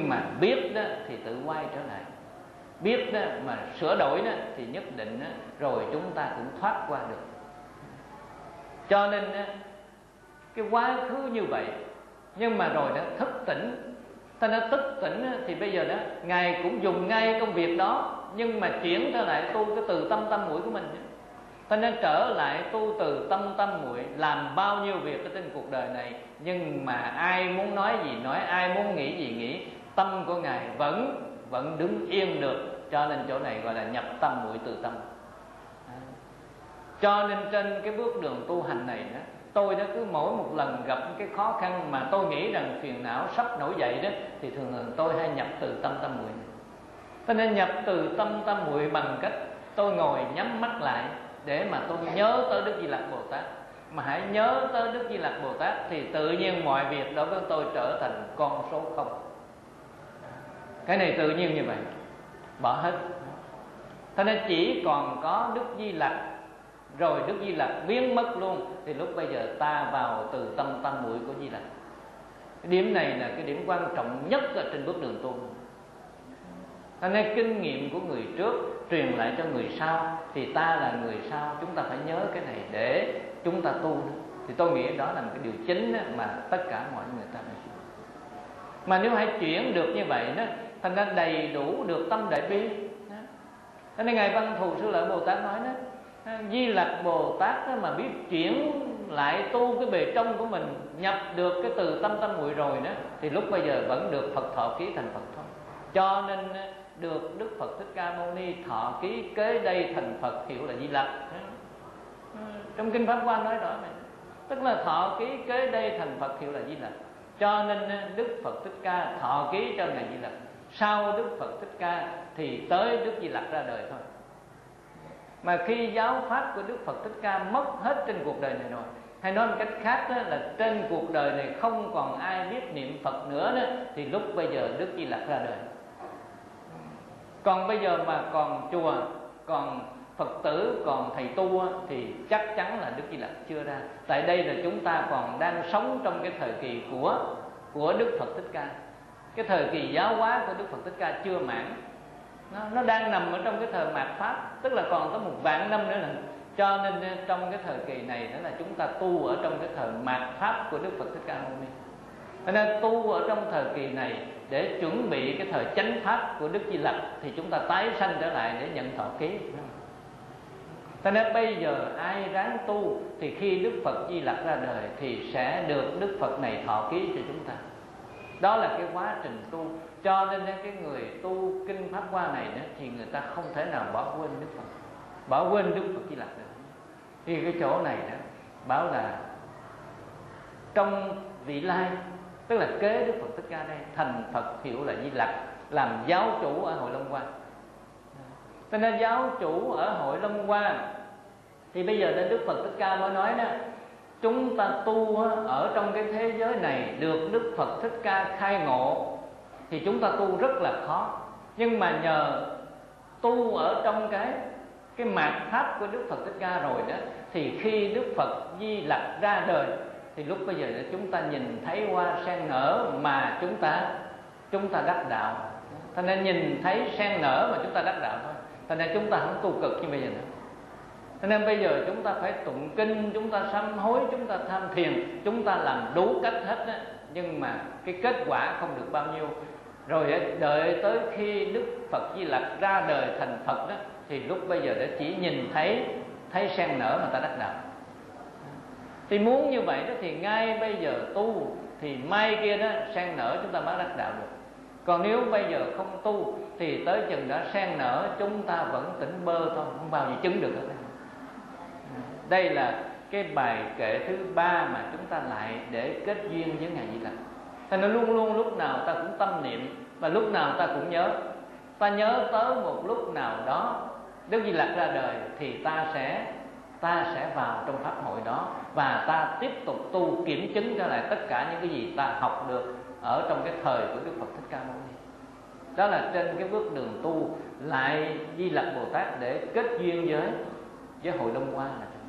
Nhưng mà biết đó thì tự quay trở lại, biết đó mà sửa đổi đó thì nhất định đó, rồi chúng ta cũng thoát qua được. Cho nên đó, cái quá khứ như vậy, nhưng mà rồi đó thức tỉnh. Ta đã thức tỉnh thì bây giờ đó Ngài cũng dùng ngay công việc đó, nhưng mà chuyển trở lại tu cái từ tâm tâm muội của mình. Ta nên trở lại tu từ tâm tâm muội, làm bao nhiêu việc ở trên cuộc đời này, nhưng mà ai muốn nói gì nói, ai muốn nghĩ gì nghĩ, tâm của Ngài vẫn đứng yên được. Cho nên chỗ này gọi là nhập tâm muội từ tâm. Cho nên trên cái bước đường tu hành này đó, tôi đã cứ mỗi một lần gặp cái khó khăn mà tôi nghĩ rằng phiền não sắp nổi dậy đó, thì thường thường tôi hay nhập từ tâm tâm muội. Cho nên nhập từ tâm tâm muội bằng cách tôi ngồi nhắm mắt lại để mà tôi nhớ tới Đức Di Lặc Bồ Tát. Mà hãy nhớ tới Đức Di Lặc Bồ Tát thì tự nhiên mọi việc đối với tôi trở thành con số không. Cái này tự nhiên như vậy, bỏ hết. Cho nên chỉ còn có Đức Di Lặc, rồi Đức Di Lặc biến mất luôn, thì lúc bây giờ ta vào từ tâm tâm muội của Di Lặc. Cái điểm này là cái điểm quan trọng nhất ở trên bước đường tu. Cho nên kinh nghiệm của người trước truyền lại cho người sau, thì ta là người sau, chúng ta phải nhớ cái này để chúng ta tu. Thì tôi nghĩ đó là một cái điều chính mà tất cả mọi người ta phải. Mà nếu hãy chuyển được như vậy đó, thành ra đầy đủ được tâm đại bi. Cho nên Ngài Văn Thù Sư Lợi Bồ Tát nói đó, Di Lặc Bồ Tát đó mà biết chuyển lại tu cái bề trong của mình, nhập được cái từ tâm tâm muội rồi đó, thì lúc bây giờ vẫn được Phật thọ ký thành Phật thôi. Cho nên được Đức Phật Thích Ca Mâu Ni thọ ký kế đây thành Phật, hiệu là Di Lặc. Trong Kinh Pháp Hoa nói rõ này, tức là thọ ký kế đây thành Phật, hiệu là Di Lặc. Cho nên Đức Phật Thích Ca thọ ký cho Ngài Di Lặc. Sau Đức Phật Thích Ca thì tới Đức Di Lặc ra đời thôi. Mà khi giáo pháp của Đức Phật Thích Ca mất hết trên cuộc đời này rồi, hay nói một cách khác đó, là trên cuộc đời này không còn ai biết niệm Phật nữa đó, thì lúc bây giờ Đức Di Lặc ra đời. Còn bây giờ mà còn chùa, còn Phật tử, còn thầy tu thì chắc chắn là Đức Di Lặc chưa ra. Tại đây là chúng ta còn đang sống trong cái thời kỳ của Đức Phật Thích Ca. Cái thời kỳ giáo hóa của Đức Phật Thích Ca chưa mãn, nó đang nằm ở trong cái thời mạt Pháp, tức là còn có 1.000 năm nữa. Cho nên trong cái thời kỳ này đó là chúng ta tu ở trong cái thời mạt Pháp của Đức Phật Thích Ca Mâu Ni. Cho nên tu ở trong thời kỳ này để chuẩn bị cái thời chánh Pháp của Đức Di Lặc, thì chúng ta tái sanh trở lại để nhận thọ ký. Cho nên bây giờ ai ráng tu thì khi Đức Phật Di Lặc ra đời thì sẽ được Đức Phật này thọ ký cho chúng ta. Đó là cái quá trình tu. Cho nên cái người tu Kinh Pháp Hoa này đó, thì người ta không thể nào bỏ quên Đức Phật, bỏ quên Đức Phật Di Lặc được. Thì cái chỗ này đó bảo là trong vị lai, tức là kế Đức Phật Thích Ca đây thành Phật, hiệu là Di Lặc, làm giáo chủ ở Hội Long Hoa. Cho nên giáo chủ ở Hội Long Hoa thì bây giờ Đức Phật Thích Ca mới nói đó, chúng ta tu ở trong cái thế giới này được Đức Phật Thích Ca khai ngộ thì chúng ta tu rất là khó. Nhưng mà nhờ tu ở trong cái mạt Pháp của Đức Phật Thích Ca rồi đó, thì khi Đức Phật Di Lặc ra đời thì lúc bây giờ chúng ta nhìn thấy hoa sen nở mà chúng ta đắc đạo. Cho nên nhìn thấy sen nở mà chúng ta đắc đạo thôi. Cho nên chúng ta không tu cực như bây giờ nữa. Cho nên bây giờ chúng ta phải tụng kinh, chúng ta sám hối, chúng ta tham thiền, chúng ta làm đủ cách hết đó. Nhưng mà cái kết quả không được bao nhiêu. Rồi đợi tới khi Đức Phật Di Lặc ra đời thành Phật đó, thì lúc bây giờ đã chỉ nhìn thấy sen nở mà ta đắc đạo. Thì muốn như vậy đó thì ngay bây giờ tu thì mai kia đó sen nở chúng ta mới đắc đạo được. Còn nếu bây giờ không tu thì tới chừng đã sen nở chúng ta vẫn tỉnh bơ thôi, không bao giờ chứng được hết. Đây là cái bài kệ thứ 3 mà chúng ta lại để kết duyên với Ngài Di Lặc. Thành ra luôn luôn lúc nào ta cũng tâm niệm, và lúc nào ta cũng nhớ. Ta nhớ tới một lúc nào đó Đức Di Lặc ra đời thì ta sẽ vào trong pháp hội đó, và ta tiếp tục tu kiểm chứng trở lại tất cả những cái gì ta học được ở trong cái thời của Đức Phật Thích Ca Mâu Ni. Đó là trên cái bước đường tu lại Di Lặc Bồ Tát để kết duyên với Hội Long Hoa là thế.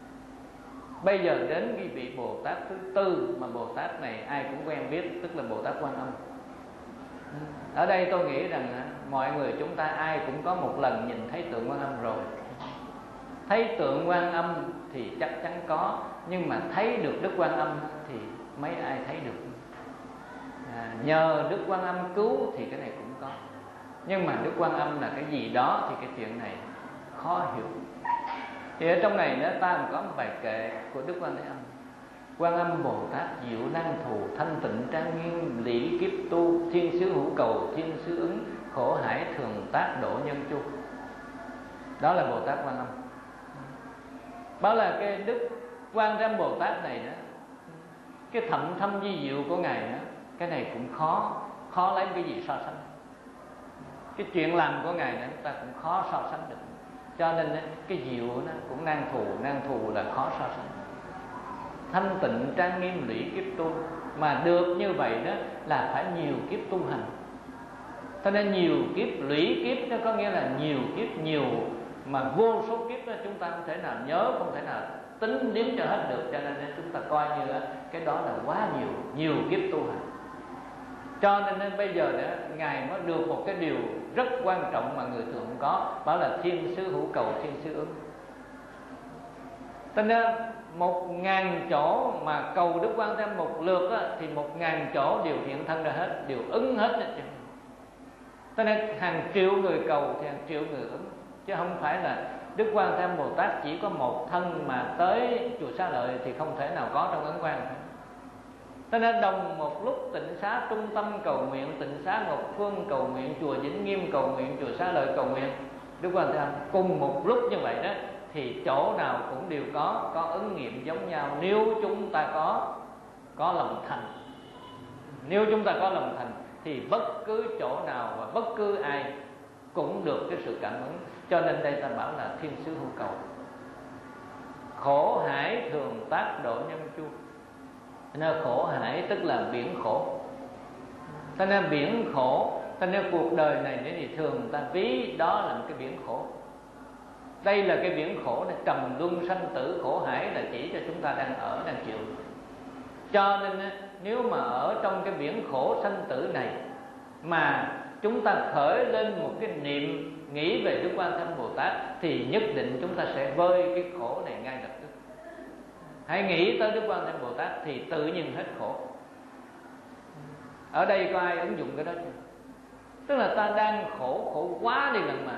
Bây giờ đến cái vị Bồ Tát thứ tư, mà Bồ Tát này ai cũng quen biết, tức là Bồ Tát Quan Âm. Ở đây tôi nghĩ rằng mọi người chúng ta ai cũng có một lần nhìn thấy tượng Quan Âm rồi. Thấy tượng Quan Âm thì chắc chắn có, nhưng mà thấy được Đức Quan Âm thì mấy ai thấy được. Nhờ Đức Quan Âm cứu thì cái này cũng có, nhưng mà Đức Quan Âm là cái gì đó thì cái chuyện này khó hiểu. Thì ở trong này ta có một bài kệ của Đức Quan Thế Âm: Quan Âm Bồ Tát diệu năng thù, thanh tịnh trang nghiêm lý kiếp tu, thiên sứ hữu cầu thiên sứ ứng, khổ hải thường tác độ nhân chu. Đó là Bồ Tát Quan Âm. Đó là cái Đức Quan Âm Bồ Tát này đó, cái thậm thâm vi diệu của ngài đó, cái này cũng khó lấy cái gì so sánh. Cái chuyện làm của ngài này chúng ta cũng khó so sánh được. Cho nên cái diệu nó cũng nan thù là khó so sánh. Thanh tịnh trang nghiêm lũy kiếp tu, mà được như vậy đó là phải nhiều kiếp tu hành. Cho nên nhiều kiếp, lũy kiếp nó có nghĩa là nhiều kiếp, nhiều mà vô số kiếp đó chúng ta không thể nào nhớ, không thể nào tính đếm cho hết được. Cho nên chúng ta coi như cái đó là quá nhiều kiếp tu hành. Cho nên bây giờ đó, ngài mới được một cái điều rất quan trọng mà người thường không có, đó là thiên sứ hữu cầu thiên sứ ứng. Cho nên 1000 chỗ mà cầu Đức Quan Thế Âm một lượt á, thì 1000 chỗ đều hiện thân ra hết, đều ứng hết. Cho nên hàng triệu người cầu thì hàng triệu người ứng, chứ không phải là Đức Quan Thế Âm Bồ Tát chỉ có một thân mà tới chùa Xá Lợi thì không thể nào có trong ấn quan. Cho nên đồng một lúc Tịnh Xá Trung Tâm cầu nguyện, Tịnh Xá Ngọc Phương cầu nguyện, chùa Vĩnh Nghiêm cầu nguyện, chùa Xá Lợi cầu nguyện Đức Quan Thế Âm cùng một lúc như vậy đó, thì chỗ nào cũng đều có ứng nghiệm giống nhau. Nếu chúng ta có lòng thành, nếu chúng ta có lòng thành thì bất cứ chỗ nào và bất cứ ai cũng được cái sự cảm ứng. Cho nên đây ta bảo là thiên sứ hữu cầu. Khổ hải thường tác độ nhân chu. Nên khổ hải tức là biển khổ. Cho nên biển khổ, cho nên cuộc đời này thì thường ta ví đó là một cái biển khổ. Đây là cái biển khổ này, trầm luân sanh tử khổ hải là chỉ cho chúng ta đang ở, đang chịu. Cho nên nếu mà ở trong cái biển khổ sanh tử này mà chúng ta khởi lên một cái niệm nghĩ về Đức Quan Thế Âm Bồ Tát thì nhất định chúng ta sẽ vơi cái khổ này ngay lập tức. Hãy nghĩ tới Đức Quan Thế Âm Bồ Tát thì tự nhiên hết khổ. Ở đây có ai ứng dụng cái đó chưa? Tức là ta đang khổ quá đi lần mà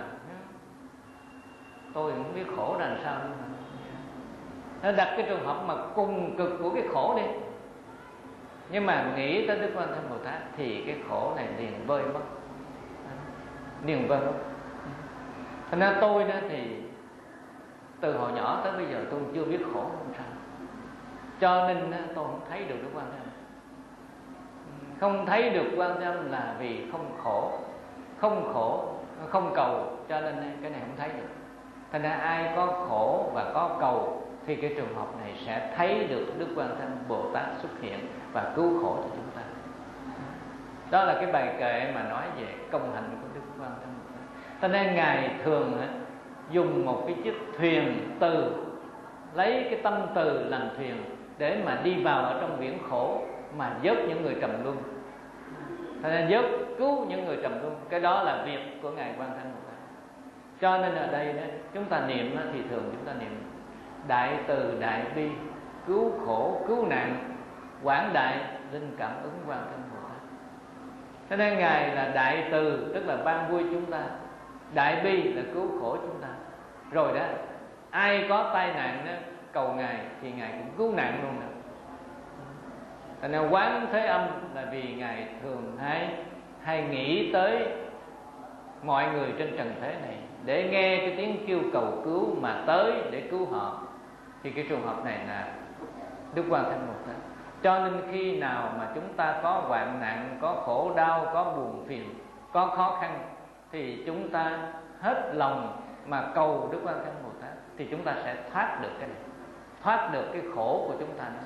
tôi không biết khổ là sao. Nó đặt cái trường hợp mà cùng cực của cái khổ đi, nhưng mà nghĩ tới Đức Quan Thế Âm Bồ Tát thì cái khổ này liền vơi mất, liền vơi mất. Thành ra tôi đó thì từ hồi nhỏ tới bây giờ tôi chưa biết khổ không sao. Cho nên tôi không thấy được Đức Quan Thế Âm. Không thấy được Quan Thế Âm là vì không khổ, không cầu, cho nên cái này không thấy được. Thành ra ai có khổ và có cầu thì cái trường hợp này sẽ thấy được Đức Quan Thế Âm Bồ Tát xuất hiện và cứu khổ cho chúng ta. Đó là cái bài kệ mà nói về công hạnh của Đức Quan Thế Âm Bồ Tát. Cho nên ngài thường dùng một cái chiếc thuyền từ, lấy cái tâm từ làm thuyền để mà đi vào ở trong biển khổ mà vớt những người trầm luân. Cho nên vớt cứu những người trầm luân, cái đó là việc của ngài Quan Thế Âm Bồ Tát. Cho nên ở đây đó, chúng ta niệm thì thường chúng ta niệm đại từ đại bi, cứu khổ cứu nạn, quảng đại linh cảm ứng Quan Thế Âm Bồ Tát. Cho nên ngài là đại từ, tức là ban vui chúng ta, đại bi là cứu khổ chúng ta. Rồi đó, ai có tai nạn đó cầu ngài thì ngài cũng cứu nạn luôn nữa. Cho nên Quán Thế Âm là vì ngài thường hay nghĩ tới mọi người trên trần thế này để nghe cái tiếng kêu cầu cứu mà tới để cứu họ, thì cái trường hợp này là Đức Quan Thế Âm Bồ Tát. Cho nên khi nào mà chúng ta có hoạn nạn, có khổ đau, có buồn phiền, có khó khăn thì chúng ta hết lòng mà cầu Đức Quan Thế Âm Bồ Tát thì chúng ta sẽ thoát được cái này, thoát được cái khổ của chúng ta nữa.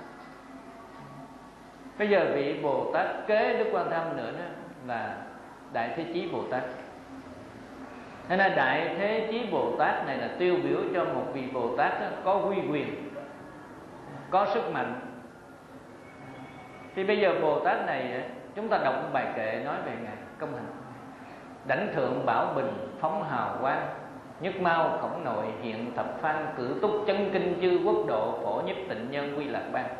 Bây giờ vị Bồ Tát kế Đức Quan Thế Âm nữa đó là Đại Thế Chí Bồ Tát. Thế nên Đại Thế Chí Bồ Tát này là tiêu biểu cho một vị Bồ Tát có uy quyền, có sức mạnh. Thì bây giờ Bồ Tát này chúng ta đọc một bài kệ nói về ngài công hạnh. Đảnh thượng bảo bình phóng hào quang, nhất mau khổng nội hiện thập phan, cử túc chấn kinh chư quốc độ, phổ nhiếp tịnh nhân quy lạc bang.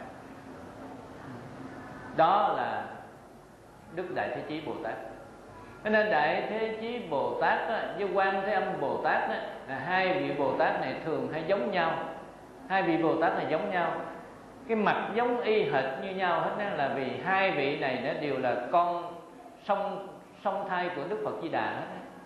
Đó là Đức Đại Thế Chí Bồ Tát. Cho nên Đại Thế Chí Bồ Tát với Quan Thế Âm Bồ Tát là hai vị Bồ Tát này thường hay giống nhau. Hai vị Bồ Tát này giống nhau, cái mặt giống y hệt như nhau hết đó, là vì hai vị này nó đều là con song thai của Đức Phật Di Đà hết.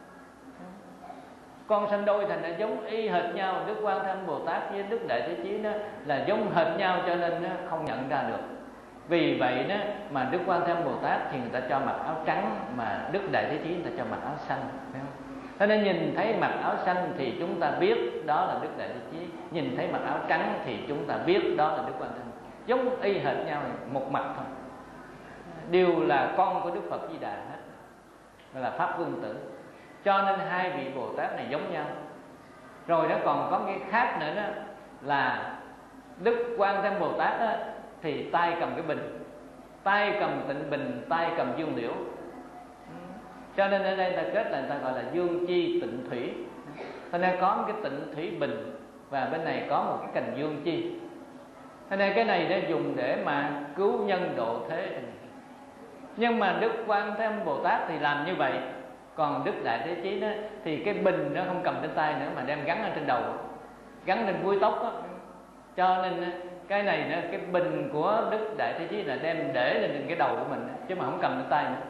Con sanh đôi thành ra giống y hệt nhau. Đức Quan Thế Âm Bồ Tát với Đức Đại Thế Chí đó là giống hệt nhau, cho nên nó không nhận ra được. Vì vậy đó mà Đức Quan Thế Âm Bồ Tát thì người ta cho mặc áo trắng, mà Đức Đại Thế Chí người ta cho mặc áo xanh, phải không? Thế nên nhìn thấy mặc áo xanh thì chúng ta biết đó là Đức Đại Thế Chí, nhìn thấy mặc áo trắng thì chúng ta biết đó là Đức Quan Thế Âm. Giống y hệt nhau, một mặt thôi, đều là con của Đức Phật Di Đà hết, là Pháp Vương Tử. Cho nên hai vị Bồ Tát này giống nhau. Rồi nó còn có cái khác nữa đó, là Đức Quan Thế Âm Bồ Tát đó, thì tay cầm cái bình, tay cầm tịnh bình, tay cầm dương liễu. Cho nên ở đây ta kết là người ta gọi là dương chi tịnh thủy. Cho nên có một cái tịnh thủy bình, và bên này có một cái cành dương chi. Cho nên cái này nó dùng để mà cứu nhân độ thế. Nhưng mà Đức Quan Thế Âm Bồ Tát thì làm như vậy. Còn Đức Đại Thế Chí đó thì cái bình nó không cầm trên tay nữa, mà đem gắn ở trên đầu, gắn lên búi tóc đó. Cho nên cái này nữa, cái bình của Đức Đại Thế Chí là đem để lên cái đầu của mình, chứ mà không cầm trên tay nữa.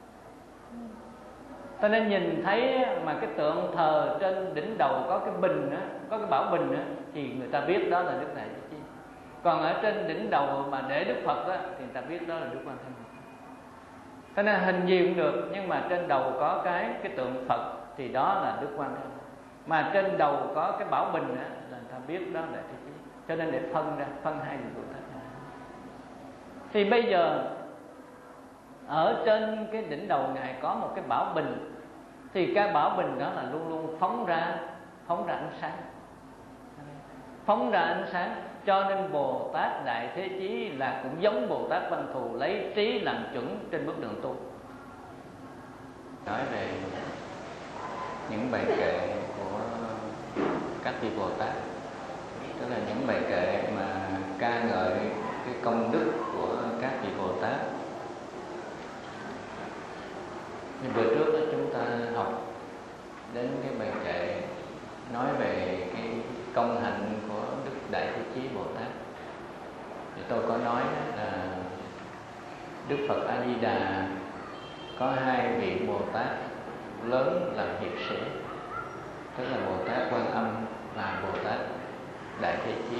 Cho nên nhìn thấy mà cái tượng thờ trên đỉnh đầu có cái bình đó, có cái bảo bình đó, thì người ta biết đó là Đức Đại Thế Chí. Còn ở trên đỉnh đầu mà để Đức Phật đó, thì người ta biết đó là Đức Quan Thế Âm. Cho nên hình gì cũng được, nhưng mà trên đầu có cái tượng Phật thì đó là Đức Quan Thế Âm. Mà trên đầu có cái bảo bình đó, là người ta biết đó là Đại Thế Chí. Cho nên để phân hai vị Bồ Tát này. Thì bây giờ ở trên cái đỉnh đầu Ngài có một cái bảo bình, thì cái bảo bình đó là luôn luôn phóng ra ánh sáng, phóng ra ánh sáng. Cho nên Bồ Tát Đại Thế Chí là cũng giống Bồ Tát Văn Thù, lấy trí làm chuẩn trên bước đường tu. Nói về những bài kệ của các vị Bồ Tát, tức là những bài kệ mà ca ngợi cái công đức của các vị Bồ Tát. Như bữa trước đó chúng ta học đến cái bài kệ nói về cái công hạnh của Đức Đại Thế Chí Bồ Tát, thì tôi có nói là Đức Phật A Di Đà có hai vị Bồ Tát lớn làm hiệp sĩ, tức là Bồ Tát Quan Âm và Bồ Tát Đại Thế Chí.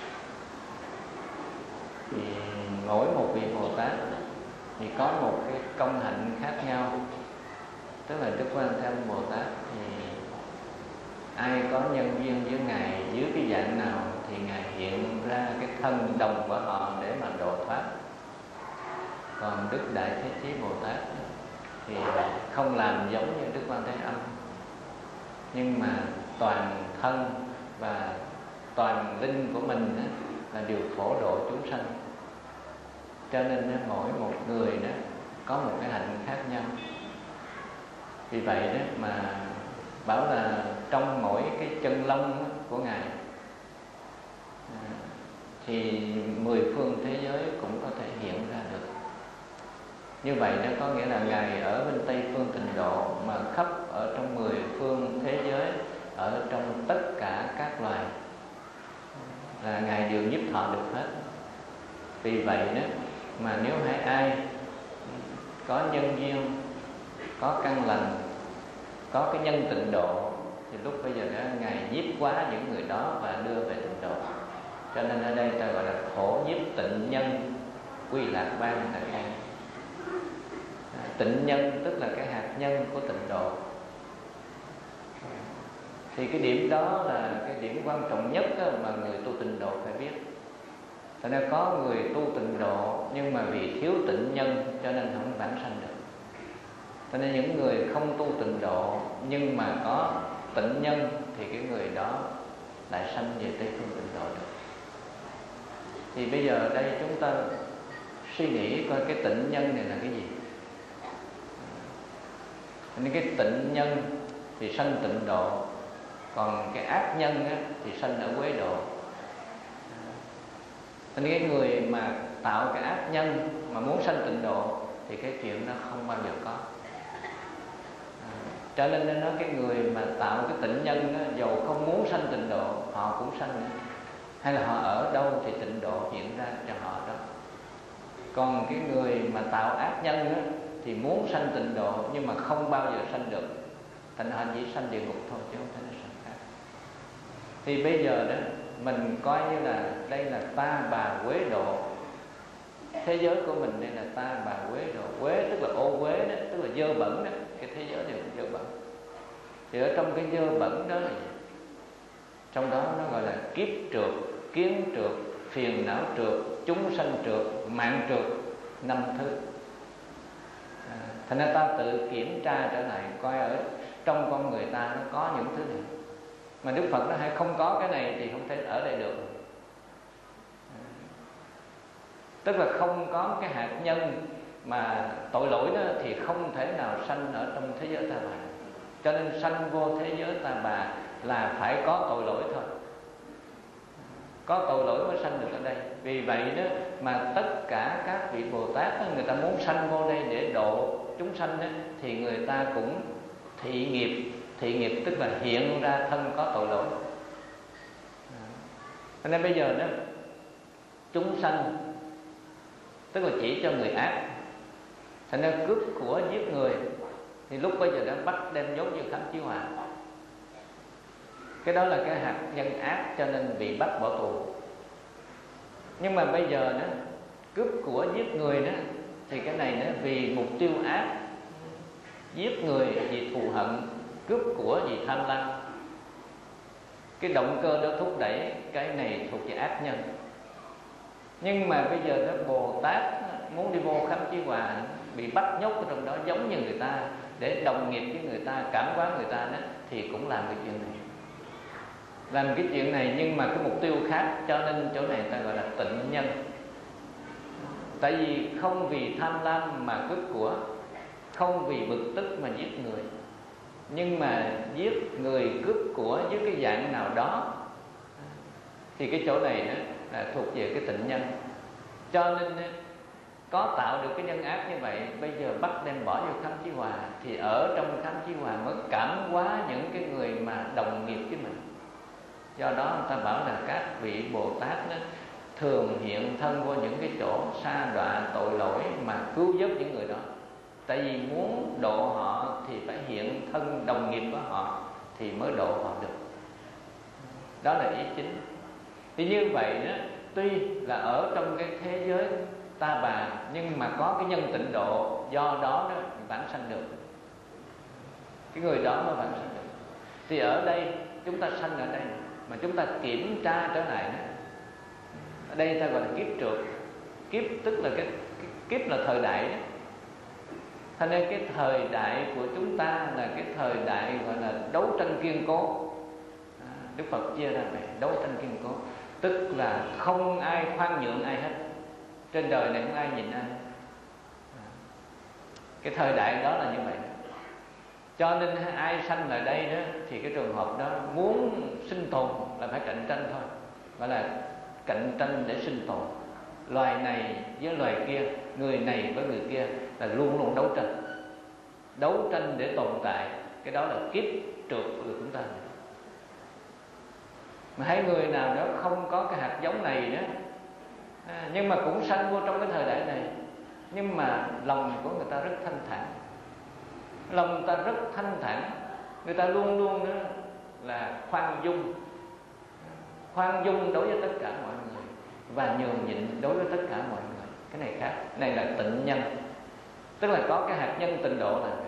Thì mỗi một vị Bồ Tát thì có một cái công hạnh khác nhau. Tức là Đức Quan Thế Âm Bồ Tát thì ai có nhân duyên với Ngài dưới cái dạng nào thì Ngài hiện ra cái thân đồng của họ để mà độ thoát. Còn Đức Đại Thế Chí Bồ Tát thì không làm giống như Đức Quan Thế Âm, nhưng mà toàn thân và toàn linh của mình là đều phổ độ chúng sanh. Cho nên mỗi một người đó có một cái hạnh khác nhau. Vì vậy đó mà bảo là trong mỗi cái chân lông của Ngài thì 10 phương thế giới cũng có thể hiện ra được. Như vậy đó có nghĩa là Ngài ở bên Tây phương Tịnh Độ, mà khắp ở trong 10 phương thế giới, ở trong tất cả các loài là Ngài đều nhiếp thọ được hết. Vì vậy đó mà nếu ai có nhân duyên, có căn lành, có cái nhân tịnh độ, thì lúc bây giờ đó Ngài nhiếp hóa những người đó và đưa về tịnh độ. Cho nên ở đây ta gọi là phổ nhiếp tịnh nhân quy lạc bang là cái tịnh nhân, tức là cái hạt nhân của tịnh độ. Thì cái điểm đó là cái điểm quan trọng nhất đó mà người tu tịnh độ phải biết. Cho nên có người tu tịnh độ nhưng mà vì thiếu tịnh nhân cho nên không vãng sanh được. Cho nên những người không tu tịnh độ nhưng mà có tịnh nhân thì cái người đó lại sanh về Tây phương tịnh độ được. Thì bây giờ đây chúng ta suy nghĩ coi cái tịnh nhân này là cái gì. Nên cái tịnh nhân thì sanh tịnh độ, còn cái ác nhân á, thì sanh ở quế độ. Nên cái người mà tạo cái ác nhân mà muốn sanh tịnh độ thì cái chuyện đó không bao giờ có. Cho nên nó nói cái người mà tạo cái tịnh nhân đó, dầu không muốn sanh tịnh độ họ cũng sanh nữa. Hay là họ ở đâu thì tịnh độ hiện ra cho họ đó. Còn cái người mà tạo ác nhân đó, thì muốn sanh tịnh độ nhưng mà không bao giờ sanh được, thành họ chỉ sanh địa ngục thôi chứ không thể nó sanh khác. Thì bây giờ đó mình coi như là đây là ta bà quế độ. Thế giới của mình đây là ta bà quế độ. Quế tức là ô quế đó, tức là dơ bẩn đó. Cái thế giới đều dơ bẩn. Thì ở trong cái dơ bẩn đó, trong đó nó gọi là kiếp trượt, kiến trượt, phiền não trượt, chúng sanh trượt, mạng trượt, 5 thứ. Thành ra ta tự kiểm tra trở lại, coi ở trong con người ta nó có những thứ này. Mà Đức Phật nói hay không có cái này thì không thể ở đây được. Tức là không có cái hạt nhân mà tội lỗi đó thì không thể nào sanh ở trong thế giới ta bà. Cho nên sanh vô thế giới ta bà là phải có tội lỗi thôi. Có tội lỗi mới sanh được ở đây. Vì vậy đó mà tất cả các vị Bồ Tát đó, người ta muốn sanh vô đây để độ chúng sanh đó, thì người ta cũng thị nghiệp. Thị nghiệp tức là hiện ra thân có tội lỗi. Cho nên bây giờ đó chúng sanh tức là chỉ cho người ác. Thành ra cướp của giết người thì lúc bây giờ đã bắt đem nhốt như khám chiếu hòa. Cái đó là cái hạt nhân ác cho nên bị bắt bỏ tù. Nhưng mà bây giờ đó cướp của giết người đó thì cái này đó vì mục tiêu ác, giết người vì thù hận, cướp của vì tham lam. Cái động cơ đó thúc đẩy cái này thuộc về ác nhân. Nhưng mà bây giờ đó Bồ Tát muốn đi vô khám chiếu hòa, bị bắt nhốt ở trong đó giống như người ta để đồng nghiệp với người ta, cảm hóa người ta đó, thì cũng làm cái chuyện này. Làm cái chuyện này nhưng mà cái mục tiêu khác, cho nên chỗ này ta gọi là tịnh nhân. Tại vì không vì tham lam mà cướp của, không vì bực tức mà giết người, nhưng mà giết người cướp của với cái dạng nào đó thì cái chỗ này đó là thuộc về cái tịnh nhân. Cho nên có tạo được cái nhân ác như vậy, bây giờ bắt đem bỏ vô khám chiếu hòa thì ở trong khám chiếu hòa mới cảm hóa những cái người mà đồng nghiệp với mình. Do đó người ta bảo là các vị Bồ Tát đó, thường hiện thân vô những cái chỗ sa đọa tội lỗi mà cứu giúp những người đó. Tại vì muốn độ họ thì phải hiện thân đồng nghiệp của họ thì mới độ họ được. Đó là ý chính. Thì như vậy đó, tuy là ở trong cái thế giới ta bà nhưng mà có cái nhân tịnh độ, do đó đó vãng sanh được. Cái người đó mới vãng sanh được. Thì ở đây chúng ta sanh ở đây mà chúng ta kiểm tra trở lại đó. Ở đây ta gọi là kiếp trượt. Kiếp tức là cái kiếp là thời đại đó. Thành nên cái thời đại của chúng ta là cái thời đại gọi là đấu tranh kiên cố. Đức Phật chia ra này, đấu tranh kiên cố tức là không ai khoan nhượng ai hết. Trên đời này không ai nhìn ai. Cái thời đại đó là như vậy. Cho nên ai sanh lại đây đó thì cái trường hợp đó muốn sinh tồn là phải cạnh tranh thôi. Gọi là cạnh tranh để sinh tồn. Loài này với loài kia, người này với người kia là luôn luôn đấu tranh. Đấu tranh để tồn tại. Cái đó là kiếp trượt của chúng ta. Mà thấy người nào đó không có cái hạt giống này đó, nhưng mà cũng sanh vô trong cái thời đại này, nhưng mà lòng của người ta rất thanh thản. Lòng người ta rất thanh thản. Người ta luôn luôn đó là khoan dung. Khoan dung đối với tất cả mọi người và nhường nhịn đối với tất cả mọi người. Cái này khác. Này là tịnh nhân. Tức là có cái hạt nhân tịnh độ là vậy.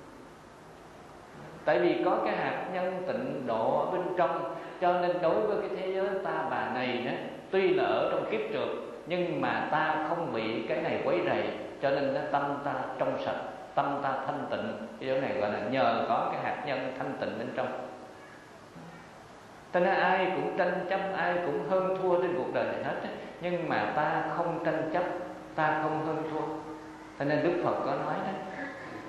Tại vì có cái hạt nhân tịnh độ ở bên trong, cho nên đối với cái thế giới ta bà này đó, tuy là ở trong kiếp trượt nhưng mà ta không bị cái này quấy rầy, cho nên nó tâm ta trong sạch, tâm ta thanh tịnh. Cái chỗ này gọi là nhờ có cái hạt nhân thanh tịnh bên trong. Cho nên ai cũng tranh chấp, ai cũng hơn thua trên cuộc đời này hết, nhưng mà ta không tranh chấp, ta không hơn thua. Cho nên Đức Phật có nói đó,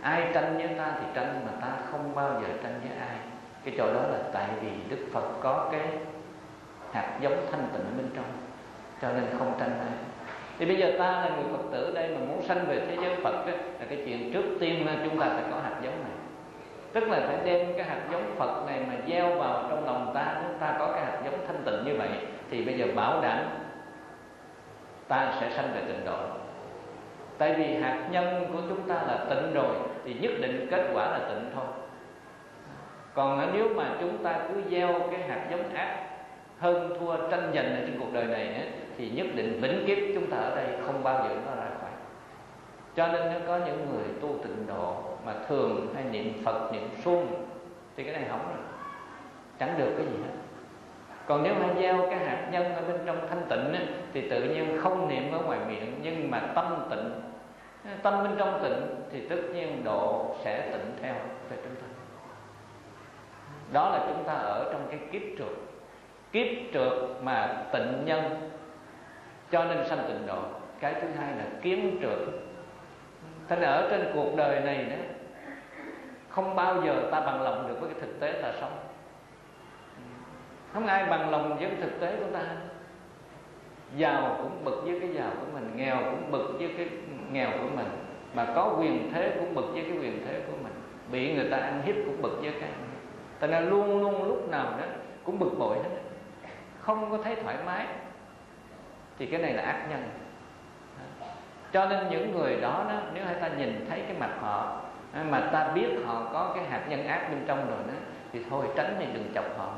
ai tranh với ta thì tranh, mà ta không bao giờ tranh với ai. Cái chỗ đó là tại vì Đức Phật có cái hạt giống thanh tịnh ở bên trong, cho nên không tranh ai. Thì bây giờ ta là người Phật tử ở đây mà muốn sanh về thế giới Phật đó, là cái chuyện trước tiên là chúng ta phải có hạt giống này. Tức là phải đem cái hạt giống Phật này mà gieo vào trong lòng ta. Nếu ta có cái hạt giống thanh tịnh như vậy thì bây giờ bảo đảm ta sẽ sanh về tịnh độ. Tại vì hạt nhân của chúng ta là tịnh rồi thì nhất định kết quả là tịnh thôi. Còn nếu mà chúng ta cứ gieo cái hạt giống ác, hơn thua tranh giành ở trên cuộc đời này thì nhất định vĩnh kiếp chúng ta ở đây không bao giờ nó ra khỏi. Cho nên nó có những người tu tịnh độ mà thường hay niệm Phật, niệm suông thì cái này hỏng rồi, chẳng được cái gì hết. Còn nếu hay gieo cái hạt nhân ở bên trong thanh tịnh thì tự nhiên không niệm ở ngoài miệng, nhưng mà tâm tịnh, tâm bên trong tịnh thì tất nhiên độ sẽ tịnh theo về chúng ta. Đó là chúng ta ở trong cái kiếp trượt. Kiếp trượt mà tịnh nhân cho nên sanh tịnh độ. Cái thứ hai là kiến trượt. Thế nên ở trên cuộc đời này đó, không bao giờ ta bằng lòng được với cái thực tế ta sống. Không ai bằng lòng với cái thực tế của ta. Giàu cũng bực với cái giàu của mình, nghèo cũng bực với cái nghèo của mình, mà có quyền thế cũng bực với cái quyền thế của mình, bị người ta ăn hiếp cũng bực với cái. Thế nên luôn luôn lúc nào đó cũng bực bội hết, không có thấy thoải mái. Thì cái này là ác nhân. Cho nên những người đó, nếu hay ta nhìn thấy cái mặt họ mà ta biết họ có cái hạt nhân ác bên trong rồi đó, thì thôi tránh đi, đừng chọc họ.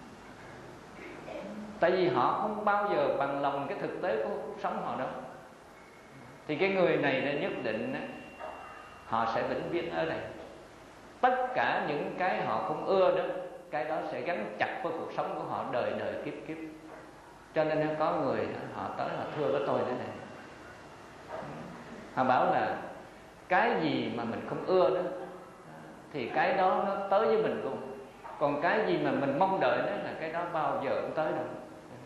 Tại vì họ không bao giờ bằng lòng cái thực tế của cuộc sống họ đâu. Thì cái người này nhất định họ sẽ vĩnh viễn ở đây. Tất cả những cái họ không ưa đó, cái đó sẽ gắn chặt với cuộc sống của họ đời đời kiếp kiếp. Cho nên có người họ tới họ thưa với tôi thế này, họ bảo là cái gì mà mình không ưa đó thì cái đó nó tới với mình luôn. Còn cái gì mà mình mong đợi đó là cái đó bao giờ cũng tới đâu.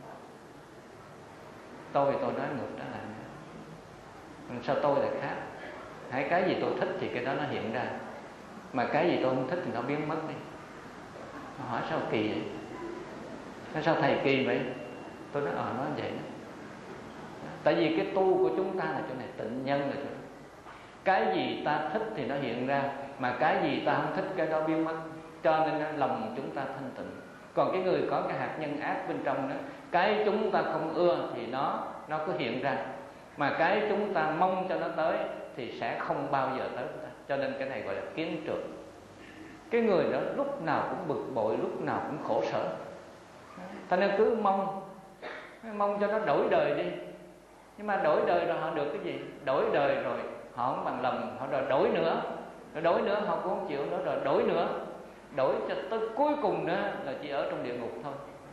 Tôi nói ngược đó là sao tôi lại khác. Hay cái gì tôi thích thì cái đó nó hiện ra, mà cái gì tôi không thích thì nó biến mất đi. Nó hỏi sao kỳ vậy? Nói sao thầy kỳ vậy? Tôi nói nói vậy đó. Tại vì cái tu của chúng ta là chỗ này tịnh nhân là chỗ này. Cái gì ta thích thì nó hiện ra, mà cái gì ta không thích cái đó biến mất. Cho nên lòng chúng ta thanh tịnh. Còn cái người có cái hạt nhân ác bên trong đó, cái chúng ta không ưa thì nó cứ hiện ra, mà cái chúng ta mong cho nó tới thì sẽ không bao giờ tới ta. Cho nên cái này gọi là kiến trượt. Cái người đó lúc nào cũng bực bội, lúc nào cũng khổ sở. Thành nên cứ mong cho nó đổi đời đi. Nhưng mà đổi đời rồi họ được cái gì? Đổi đời rồi họ không bằng lòng, họ rồi đổi nữa, rồi đổi nữa họ cũng không chịu nữa, rồi đổi nữa, đổi cho tới cuối cùng nữa là chỉ ở trong địa ngục thôi.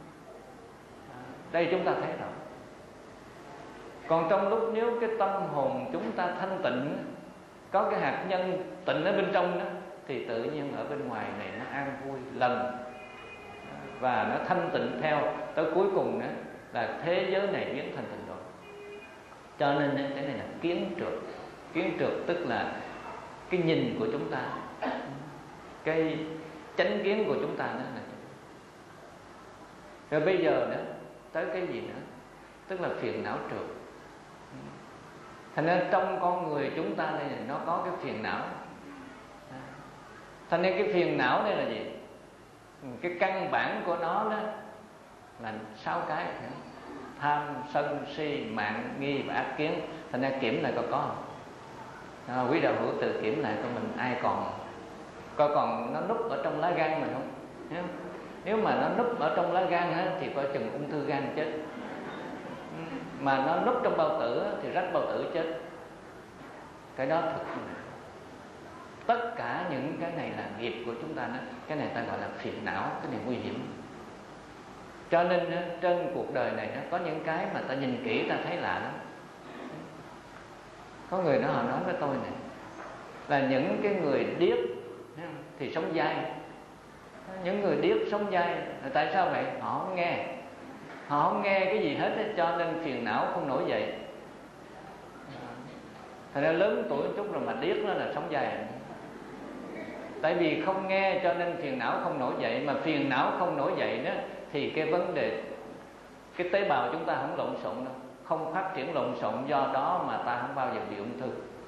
Đây chúng ta thấy rồi. Còn trong lúc nếu cái tâm hồn chúng ta thanh tịnh, có cái hạt nhân tịnh ở bên trong đó, thì tự nhiên ở bên ngoài này nó an vui lần, và nó thanh tịnh theo tới cuối cùng đó là thế giới này biến thành tịnh độ. Cho nên cái này là kiến trượt. Kiến trượt tức là cái nhìn của chúng ta, cái chánh kiến của chúng ta đó là. Rồi bây giờ đó tới cái gì nữa? Tức là phiền não trượt. Thành nên trong con người chúng ta đây nó có cái phiền não. Thành nên cái phiền não đây là gì? Cái căn bản của nó đó là 6 cái: tham, sân, si, mạng, nghi và ác kiến. Thành nên kiểm lại có không? Quý đạo hữu tự kiểm lại coi mình ai còn, coi còn nó núp ở trong lá gan mình không. Nếu mà nó núp ở trong lá gan thì coi chừng ung thư gan chết. Mà nó núp trong bao tử thì rách bao tử chết. Cái đó thật. Tất cả những cái này là nghiệp của chúng ta đó. Cái này ta gọi là phiền não, cái này nguy hiểm. Cho nên trên cuộc đời này có những cái mà ta nhìn kỹ ta thấy lạ lắm. Có người họ nói với tôi này là những cái người điếc thì sống dai. Những người điếc sống dai. Tại sao vậy? Họ không nghe. Họ không nghe cái gì hết, cho nên phiền não không nổi dậy. Thành ra lớn tuổi một chút rồi mà điếc nó là sống dai. Tại vì không nghe cho nên phiền não không nổi dậy. Mà phiền não không nổi dậy đó thì cái vấn đề, cái tế bào chúng ta không lộn xộn đâu, không phát triển lộn xộn, do đó mà ta không bao giờ bị ung thư.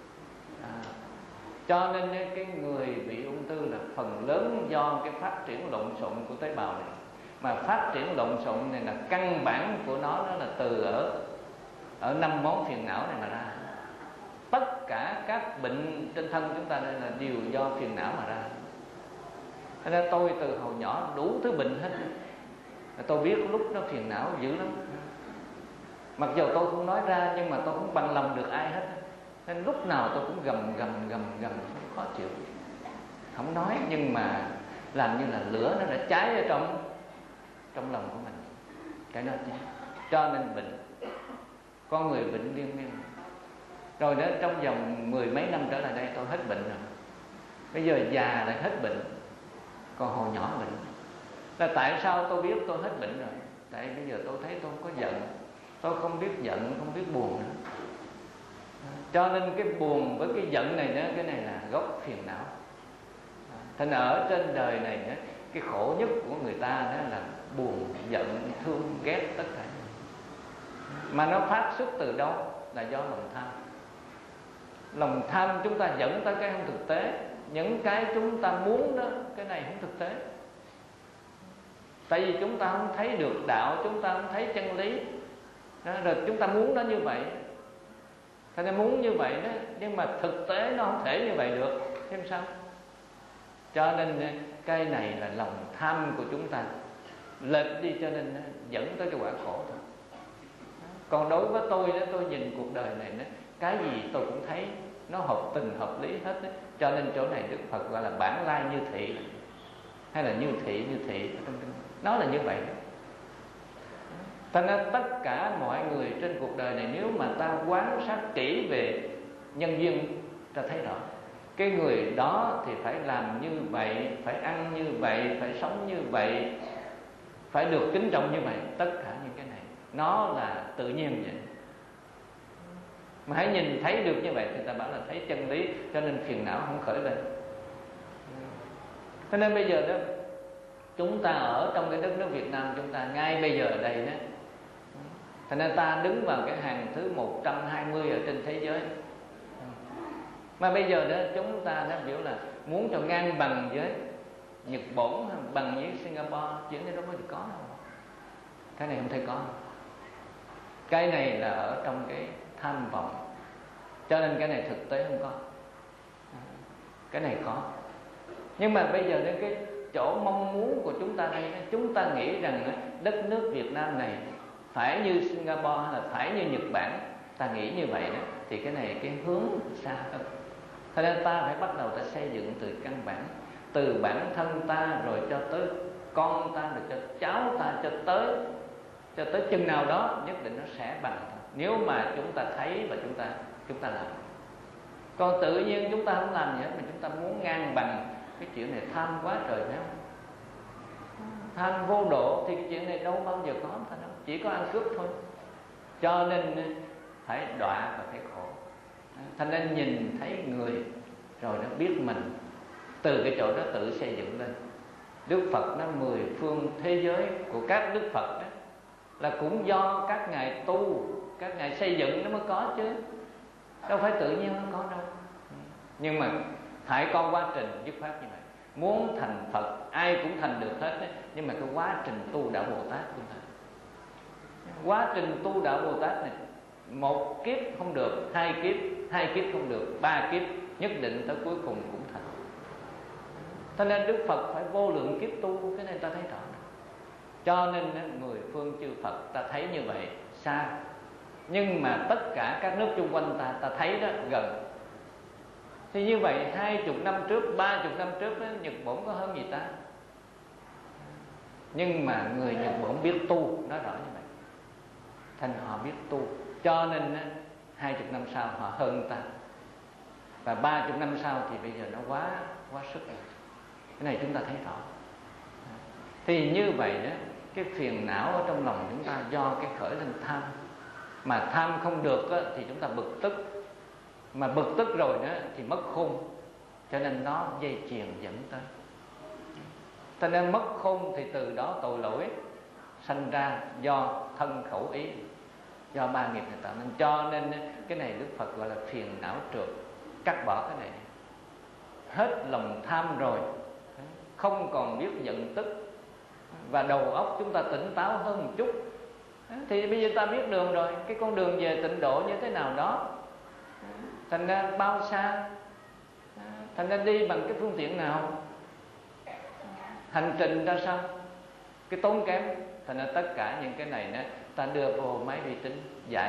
Cho nên cái người bị ung thư là phần lớn do cái phát triển lộn xộn của tế bào này. Mà phát triển lộn xộn này là căn bản của nó là từ ở 5 món phiền não này mà ra. Tất cả các bệnh trên thân chúng ta đây là đều do phiền não mà ra. Thế nên tôi từ hồi nhỏ đủ thứ bệnh hết. Tôi biết lúc nó phiền não dữ lắm. Mặc dù tôi không nói ra nhưng mà tôi không bằng lòng được ai hết. Nên lúc nào tôi cũng gầm khó chịu. Không nói nhưng mà làm như là lửa nó đã cháy ở trong lòng của mình. Cái nó cháy. Cho nên bệnh. Con người bệnh liên miên. Rồi đó trong vòng 10 mấy năm trở lại đây tôi hết bệnh rồi. Bây giờ già lại hết bệnh. Còn hồi nhỏ bệnh. Là tại sao tôi biết tôi hết bệnh rồi? Tại bây giờ tôi thấy tôi không có giận. Tôi không biết giận, không biết buồn nữa. Cho nên cái buồn với cái giận này đó, cái này là gốc phiền não. Thành ở trên đời này đó, cái khổ nhất của người ta đó là buồn, giận, thương, ghét tất cả. Mà nó phát xuất từ đâu? Là do lòng tham. Lòng tham chúng ta dẫn tới cái không thực tế. Những cái chúng ta muốn đó, cái này không thực tế. Tại vì chúng ta không thấy được đạo, chúng ta không thấy chân lý đó, rồi chúng ta muốn nó như vậy. Thế nên muốn như vậy đó, nhưng mà thực tế nó không thể như vậy được. Thế sao? Cho nên cái này là lòng tham của chúng ta lệch đi, cho nên dẫn tới cái quả khổ thôi. Còn đối với tôi đó, tôi nhìn cuộc đời này đó, cái gì tôi cũng thấy nó hợp tình hợp lý hết đó. Cho nên chỗ này Đức Phật gọi là bản lai như thị, hay là như thị, nó là như vậy đó. Thành ra tất cả mọi người trên cuộc đời này, nếu mà ta quan sát kỹ về nhân duyên, ta thấy rõ cái người đó thì phải làm như vậy, phải ăn như vậy, phải sống như vậy, phải được kính trọng như vậy. Tất cả những cái này nó là tự nhiên vậy. Mà hãy nhìn thấy được như vậy thì ta bảo là thấy chân lý. Cho nên phiền não không khởi lên. Cho nên bây giờ đó, chúng ta ở trong cái đất nước Việt Nam chúng ta ngay bây giờ ở đây đó, thành ra ta đứng vào cái hàng thứ 120 ở trên thế giới. Mà bây giờ đó chúng ta đã biểu là muốn cho ngang bằng với Nhật Bản, bằng với Singapore, chuyện này đâu có gì có đâu. Cái này không thể có. Cái này là ở trong cái tham vọng. Cho nên cái này thực tế không có. Cái này có. Nhưng mà bây giờ đến cái chỗ mong muốn của chúng ta đây, chúng ta nghĩ rằng đất nước Việt Nam này phải như Singapore hay là phải như Nhật Bản, ta nghĩ như vậy đó, thì cái này cái hướng xa hơn. Cho nên ta phải bắt đầu ta xây dựng từ căn bản, từ bản thân ta rồi cho tới con ta, rồi cho cháu ta, cho tới chừng nào đó nhất định nó sẽ bằng. Nếu mà chúng ta thấy và chúng ta làm. Còn tự nhiên chúng ta không làm gì hết, mà chúng ta muốn ngang bằng, cái chuyện này tham quá trời phải không? Tham vô độ thì cái chuyện này đâu bao giờ có ta đâu, chỉ có ăn cướp thôi. Cho nên phải đọa và phải khổ. Thành nên nhìn thấy người rồi nó biết mình, từ cái chỗ đó tự xây dựng lên. Đức Phật nó 10 phương thế giới của các Đức Phật đó là cũng do các ngài tu, các ngài xây dựng nó mới có chứ, đâu phải tự nhiên nó có đâu. Nhưng mà phải có quá trình dứt khoát như vậy. Muốn thành Phật ai cũng thành được hết đấy, nhưng mà cái quá trình tu đạo Bồ Tát của ta, quá trình tu đạo Bồ Tát này, 1 kiếp không được, 2 kiếp không được, 3 kiếp nhất định tới cuối cùng cũng thành. Cho nên Đức Phật phải vô lượng kiếp tu, cái này ta thấy rõ. Cho nên 10 phương chư Phật ta thấy như vậy xa, nhưng mà tất cả các nước xung quanh ta thấy đó gần. Thì như vậy 20 năm trước, 30 năm trước đó, Nhật Bản có hơn gì ta? Nhưng mà người Nhật Bản biết tu, nó rõ như vậy. Thành họ biết tu, cho nên 20 năm sau họ hơn ta. Và 30 năm sau thì bây giờ nó quá sức rồi. Cái này chúng ta thấy rõ. Thì như vậy đó, cái phiền não ở trong lòng chúng ta do cái khởi lên tham. Mà tham không được đó, thì chúng ta bực tức. Mà bực tức rồi đó thì mất khôn. cho nên nó dây chuyền dẫn tới. Cho nên mất khôn thì từ đó tội lỗi sanh ra do thân khẩu ý, do ba nghiệp này tạo nên. Cho nên cái này Đức Phật gọi là phiền não trượt, cắt bỏ cái này. Hết lòng tham rồi, không còn biết giận tức, và đầu óc chúng ta tỉnh táo hơn một chút, thì bây giờ ta biết đường rồi, cái con đường về tịnh độ như thế nào đó. Thành ra bao xa, thành ra đi bằng cái phương tiện nào, hành trình ra sao, cái tốn kém. Thành ra tất cả những cái này đó, ta đưa vô máy vi tính giải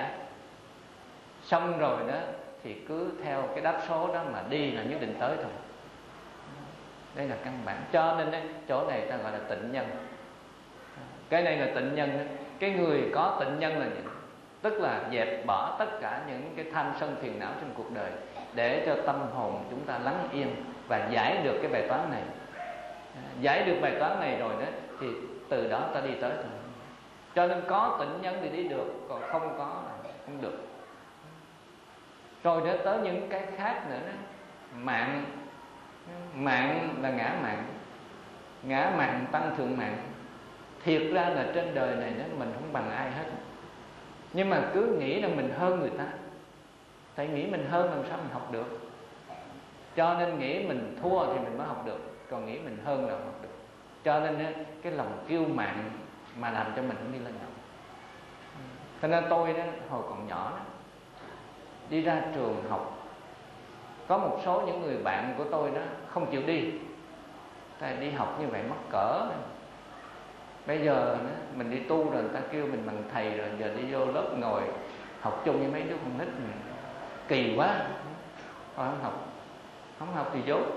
xong rồi đó, thì cứ theo cái đáp số đó mà đi là nhất định tới thôi. Đây là căn bản. Cho nên chỗ này ta gọi là tịnh nhân. Cái này là tịnh nhân. Cái người có tịnh nhân là gì? Tức là dẹp bỏ tất cả những cái tham sân phiền não trong cuộc đời, để cho tâm hồn chúng ta lắng yên và giải được cái bài toán này. Giải được bài toán này rồi đó, thì từ đó ta đi tới thôi. Cho nên có tịnh nhân thì đi được, còn không có là không được. Rồi đó tới những cái khác nữa đó. Mạng, mạng là ngã mạng, ngã mạng tăng thượng mạng. Thiệt ra là trên đời này đó, mình không bằng ai hết, nhưng mà cứ nghĩ là mình hơn người ta. Tại nghĩ mình hơn làm sao mình học được. Cho nên nghĩ mình thua thì mình mới học được, còn nghĩ mình hơn là học được. Cho nên cái lòng kiêu mạn mà làm cho mình không đi lên được. Cho nên tôi đó, hồi còn nhỏ đó, đi ra trường học, có một số những người bạn của tôi đó không chịu đi. Tại đi học như vậy mắc cỡ. Bây giờ đó, mình đi tu rồi, người ta kêu mình bằng thầy rồi, giờ đi vô lớp ngồi học chung với mấy đứa con nít mình kỳ quá, thôi không học. Không học thì dốt.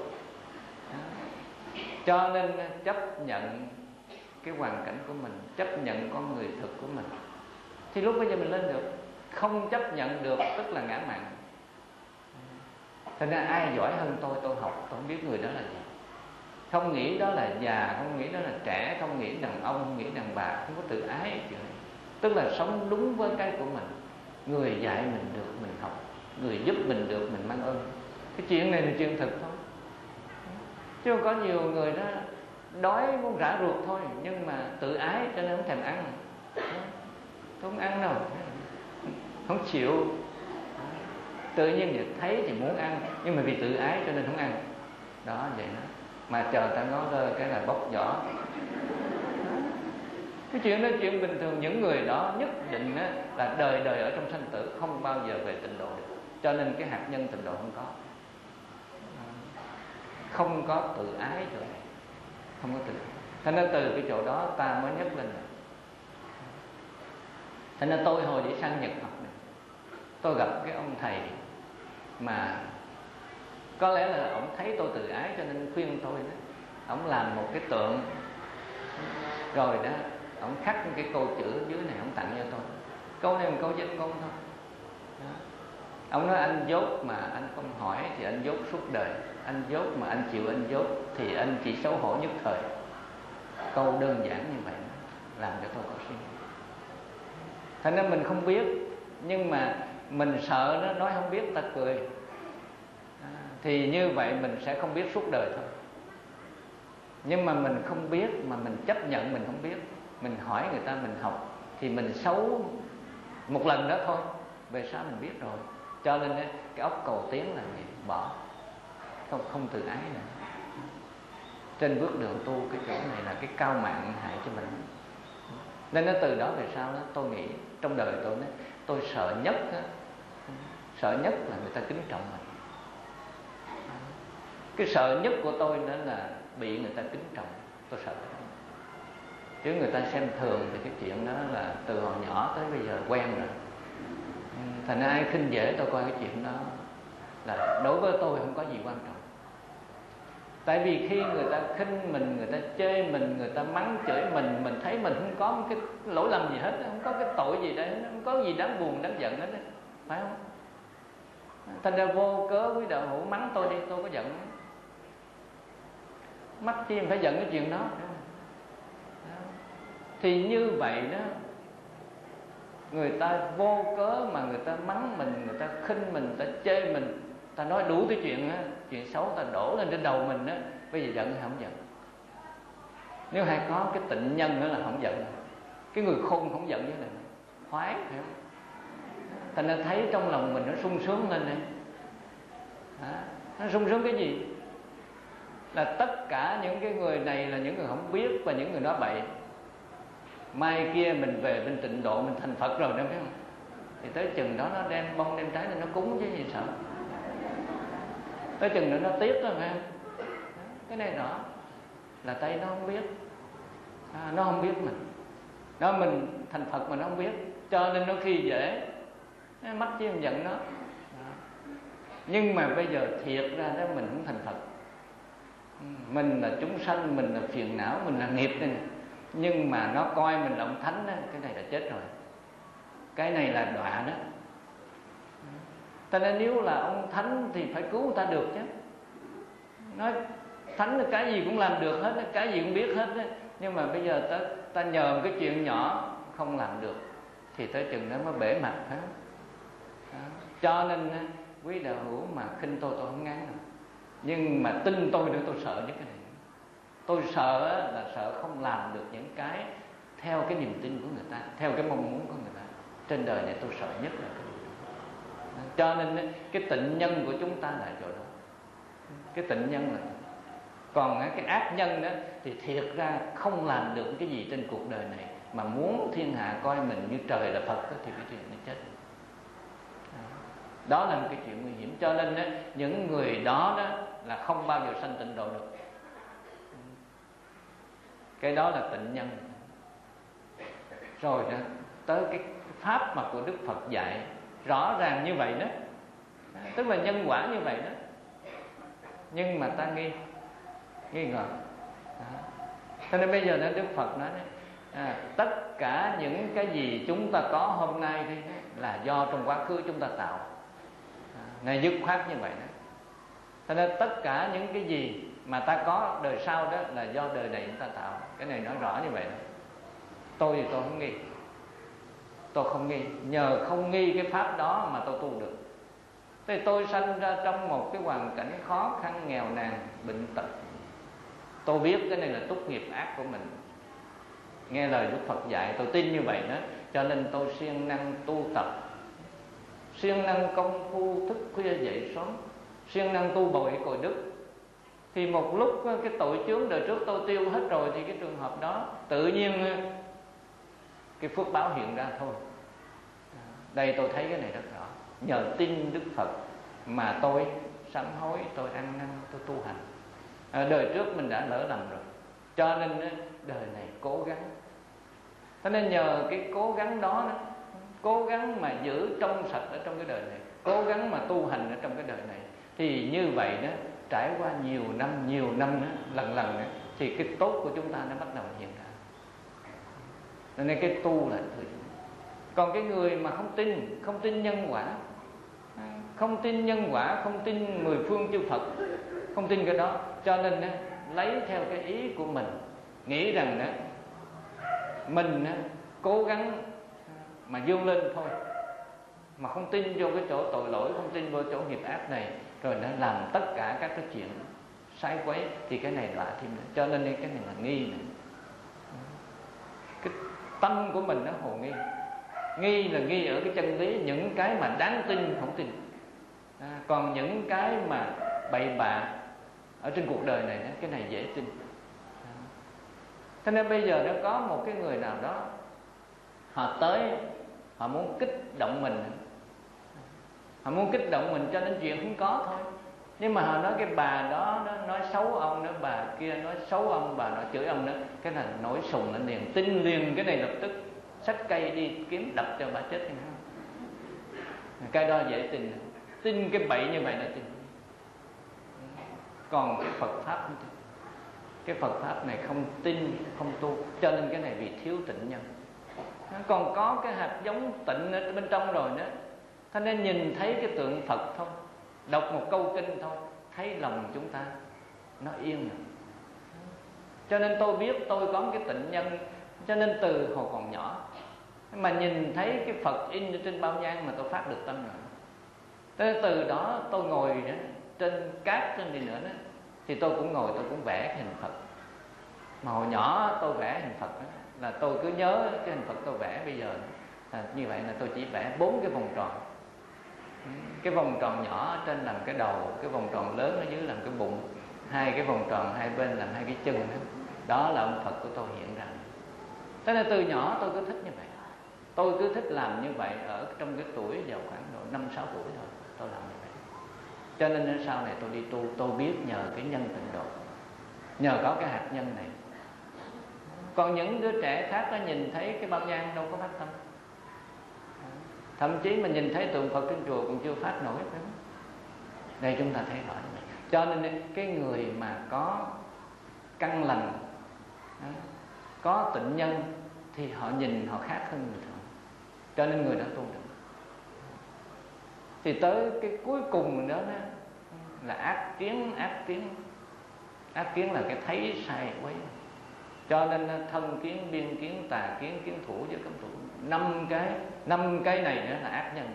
Cho nên chấp nhận cái hoàn cảnh của mình, chấp nhận con người thực của mình, thì lúc bây giờ mình lên được. Không chấp nhận được tức là ngã mạn. Thế nên ai giỏi hơn tôi học, tôi không biết người đó là gì. Không nghĩ đó là già, không nghĩ đó là trẻ, không nghĩ đàn ông, không nghĩ đàn bà, không có tự ái. Tức là sống đúng với cái của mình. Người dạy mình được mình học, người giúp mình được mình mang ơn. Cái chuyện này là chuyện thực thôi. Chứ không có nhiều người đó đói muốn rã ruột thôi, nhưng mà tự ái cho nên không thèm ăn. Tôi không ăn đâu, không chịu. Tự nhiên vậy thấy thì muốn ăn, nhưng mà vì tự ái cho nên không ăn. Đó vậy đó. Mà chờ ta nói rơi cái là bóc vỏ. Cái chuyện đó chuyện bình thường. Những người đó nhất định là đời đời ở trong sanh tử, không bao giờ về tịnh độ được. Cho nên cái hạt nhân tịnh độ không có. Không có tự ái rồi, không có tự. Thành ra từ cái chỗ đó ta mới nhấc lên được. Thành ra tôi hồi đi sang Nhật học này, tôi gặp cái ông thầy mà có lẽ là ông thấy tôi tự ái cho nên khuyên tôi đó. Ông làm một cái tượng, rồi đó ông khắc cái câu chữ dưới này, ông tặng cho tôi. Câu này là câu danh ngôn thôi đó. Ông nói anh dốt mà anh không hỏi thì anh dốt suốt đời, anh dốt mà anh chịu anh dốt thì anh chỉ xấu hổ nhất thời. Câu đơn giản như vậy làm cho tôi có suy nghĩ. Thành ra mình không biết, nhưng mà mình sợ nó nói không biết ta cười. Thì như vậy mình sẽ không biết suốt đời thôi. Nhưng mà mình không biết mà mình chấp nhận mình không biết, mình hỏi người ta mình học, thì mình xấu một lần đó thôi, về sau mình biết rồi. Cho nên cái óc cầu tiến là gì? Bỏ. Không tự ái nữa. Trên bước đường tu cái chỗ này là cái cao mạng hại cho mình. Nên nó từ đó về sau đó, tôi nghĩ trong đời tôi sợ nhất đó, sợ nhất là người ta kính trọng mình. Cái sợ nhất của tôi đó là bị người ta kính trọng. Tôi sợ đó. Chứ người ta xem thường thì cái chuyện đó là từ hồi nhỏ tới bây giờ quen rồi. Thành ra ai khinh dễ tôi coi cái chuyện đó là đối với tôi không có gì quan trọng. Tại vì khi người ta khinh mình, người ta chê mình, người ta mắng chửi mình thấy mình không có cái lỗi lầm gì hết, không có cái tội gì đấy, không có gì đáng buồn, đáng giận hết, phải không? Thành ra vô cớ quý đạo hữu mắng tôi đi, tôi có giận. Mắc chi phải giận cái chuyện đó. Thì như vậy đó, người ta vô cớ mà người ta mắng mình, người ta khinh mình, người ta chê mình, ta nói đủ cái chuyện á, chuyện xấu ta đổ lên trên đầu mình á, bây giờ giận hay không giận? Nếu hay có cái tịnh nhân nữa là không giận. Cái người khôn không giận với này, khoái, phải không? Thành ra thấy trong lòng mình nó sung sướng lên này. Nó sung sướng cái gì? Là tất cả những cái người này là những người không biết và những người nói bậy. Mai kia mình về bên tịnh độ, mình thành Phật rồi đó, phải không? Thì tới chừng đó nó đem bông đem trái lên nó cúng chứ gì sợ. Tới chừng nữa nó tiếc rồi, phải không? Cái này rõ là Tây nó không biết, nó không biết mình. Đó, mình thành Phật mà nó không biết, cho nên nó khi dễ mắc chứ không giận nó. Nhưng mà bây giờ thiệt ra đó mình không thành Phật. Mình là chúng sanh, mình là phiền não, mình là nghiệp đây nè. Nhưng mà nó coi mình là ông thánh đó, cái này là chết rồi. Cái này là đọa đó. Cho nên nếu là ông thánh thì phải cứu người ta được chứ. Nói thánh là cái gì cũng làm được hết, cái gì cũng biết hết đó. Nhưng mà bây giờ ta nhờ một cái chuyện nhỏ không làm được thì tới chừng đó mới bể mặt, phải không? Cho nên quý đạo hữu mà khinh tôi không ngán đâu. Nhưng mà tin tôi nữa, tôi sợ nhất cái này. Tôi sợ là sợ không làm được những cái theo cái niềm tin của người ta, theo cái mong muốn của người ta. Trên đời này tôi sợ nhất là cái điều đó. Cho nên cái tịnh nhân của chúng ta là chỗ đó. Cái tịnh nhân là. Còn cái ác nhân đó thì thiệt ra không làm được cái gì trên cuộc đời này, mà muốn thiên hạ coi mình như trời là Phật đó, thì cái chuyện nó chết. Đó là một cái chuyện nguy hiểm. Cho nên đó, những người đó là không bao giờ sanh tịnh độ được. Cái đó là tịnh nhân. Rồi đó, tới cái pháp mà của Đức Phật dạy rõ ràng như vậy đó, tức là nhân quả như vậy đó. Nhưng mà ta nghi ngờ. Cho nên bây giờ đó, Đức Phật nói tất cả những cái gì chúng ta có hôm nay thì là do trong quá khứ chúng ta tạo. Này dứt khoát như vậy đó. Cho nên tất cả những cái gì mà ta có đời sau đó là do đời này chúng ta tạo. Cái này nói rõ như vậy đó. Tôi thì tôi không nghi. Tôi không nghi. Nhờ không nghi cái pháp đó mà tôi tu được. Thì tôi sanh ra trong một cái hoàn cảnh khó khăn, nghèo nàn, bệnh tật. Tôi biết cái này là túc nghiệp ác của mình. Nghe lời Đức Phật dạy, tôi tin như vậy đó. Cho nên tôi siêng năng tu tập, siêng năng công phu thức khuya dậy sớm, siêng năng tu bội cội đức. Thì một lúc cái tội chướng đời trước tôi tiêu hết rồi, thì cái trường hợp đó tự nhiên cái phước báo hiện ra thôi. Đây tôi thấy cái này rất rõ. Nhờ tin Đức Phật mà tôi sám hối, tôi ăn năn, tôi tu hành. Đời trước mình đã lỡ lầm rồi, cho nên đời này cố gắng. Cho nên nhờ cái cố gắng đó, cố gắng mà giữ trong sạch ở trong cái đời này, cố gắng mà tu hành ở trong cái đời này, thì như vậy đó, trải qua nhiều năm đó, lần đó, thì cái tốt của chúng ta nó bắt đầu hiện ra. Cho nên cái tu là thứ. Còn cái người mà không tin nhân quả, không tin nhân quả, không tin mười phương chư Phật, không tin cái đó, cho nên lấy theo cái ý của mình, nghĩ rằng đó mình cố gắng mà vươn lên thôi, mà không tin vô cái chỗ tội lỗi, không tin vô chỗ nghiệp ác này, rồi nó làm tất cả các cái chuyện sai quấy, thì cái này đọa thêm nữa. Cho nên cái này là nghi này. Cái tâm của mình nó hồ nghi. Nghi là nghi ở cái chân lý, những cái mà đáng tin không tin. Còn những cái mà bậy bạ ở trên cuộc đời này, cái này dễ tin. Cho nên bây giờ nó có một cái người nào đó, họ tới, họ muốn kích động mình, họ muốn kích động mình cho nên chuyện không có thôi. Nhưng mà họ nói cái bà đó nó nói xấu ông nữa, bà kia nói xấu ông, bà nói chửi ông nữa, cái này nổi sùng lên liền, tin liền cái này lập tức xách cây đi kiếm đập cho bà chết hay không. Cái đó dễ tin cái bậy như vậy là tin. Còn cái Phật pháp không tin. Cái Phật pháp này không tin, không tu, cho nên cái này vì thiếu tịnh nhân. Còn có cái hạt giống tịnh ở bên trong rồi đó, cho nên nhìn thấy cái tượng Phật thôi, đọc một câu kinh thôi, thấy lòng chúng ta nó yên rồi. Cho nên tôi biết tôi có một cái tịnh nhân, cho nên từ hồi còn nhỏ mà nhìn thấy cái Phật in trên bao nhang mà tôi phát được tâm rồi. Thế từ đó tôi ngồi đó, trên cát trên đi nữa đó, thì tôi cũng ngồi tôi cũng vẽ cái hình Phật. Mà hồi nhỏ tôi vẽ hình Phật đó, là tôi cứ nhớ cái hình Phật tôi vẽ bây giờ như vậy là tôi chỉ vẽ 4 cái vòng tròn. Cái vòng tròn nhỏ ở trên làm cái đầu, cái vòng tròn lớn ở dưới làm cái bụng, 2 cái vòng tròn hai bên làm 2 cái chân đó. Đó là ông Phật của tôi hiện ra. Thế nên từ nhỏ tôi cứ thích như vậy. Tôi cứ thích làm như vậy ở trong cái tuổi vào khoảng độ 5-6 tuổi thôi, tôi làm như vậy. Cho nên sau này tôi đi tu, tôi biết nhờ cái nhân tịnh độ, nhờ có cái hạt nhân này. Còn những đứa trẻ khác nó nhìn thấy cái bao nhang đâu có phát tâm. Thậm chí mà nhìn thấy tượng Phật trên chùa cũng chưa phát nổi. Đây chúng ta thấy rõ như vậy. Cho nên cái người mà có căn lành, có tịnh nhân thì họ nhìn họ khác hơn người thường. Cho nên người đó tu được. Thì tới cái cuối cùng đó là ác kiến. Ác kiến là cái thấy sai quấy. Cho nên thân kiến, biên kiến, tà kiến, kiến thủ với cấm thủ, 5 cái này nữa là ác nhân.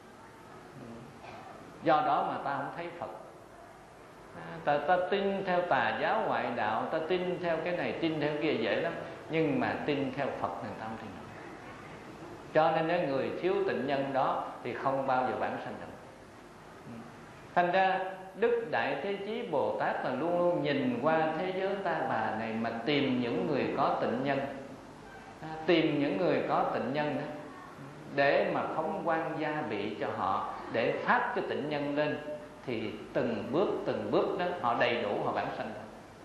Do đó mà ta không thấy Phật. Ta tin theo tà giáo ngoại đạo, ta tin theo cái này, tin theo kia dễ lắm. Nhưng mà tin theo Phật thì ta không tin được. Cho nên nếu người thiếu tịnh nhân đó thì không bao giờ vãng sanh được. Thành ra Đức Đại Thế Chí Bồ Tát là luôn luôn nhìn qua thế giới ta bà này mà tìm những người có tịnh nhân, tìm những người có tịnh nhân đó, để mà phóng quang gia bị cho họ, để phát cái tịnh nhân lên, thì từng bước đó họ đầy đủ, họ vãng sanh.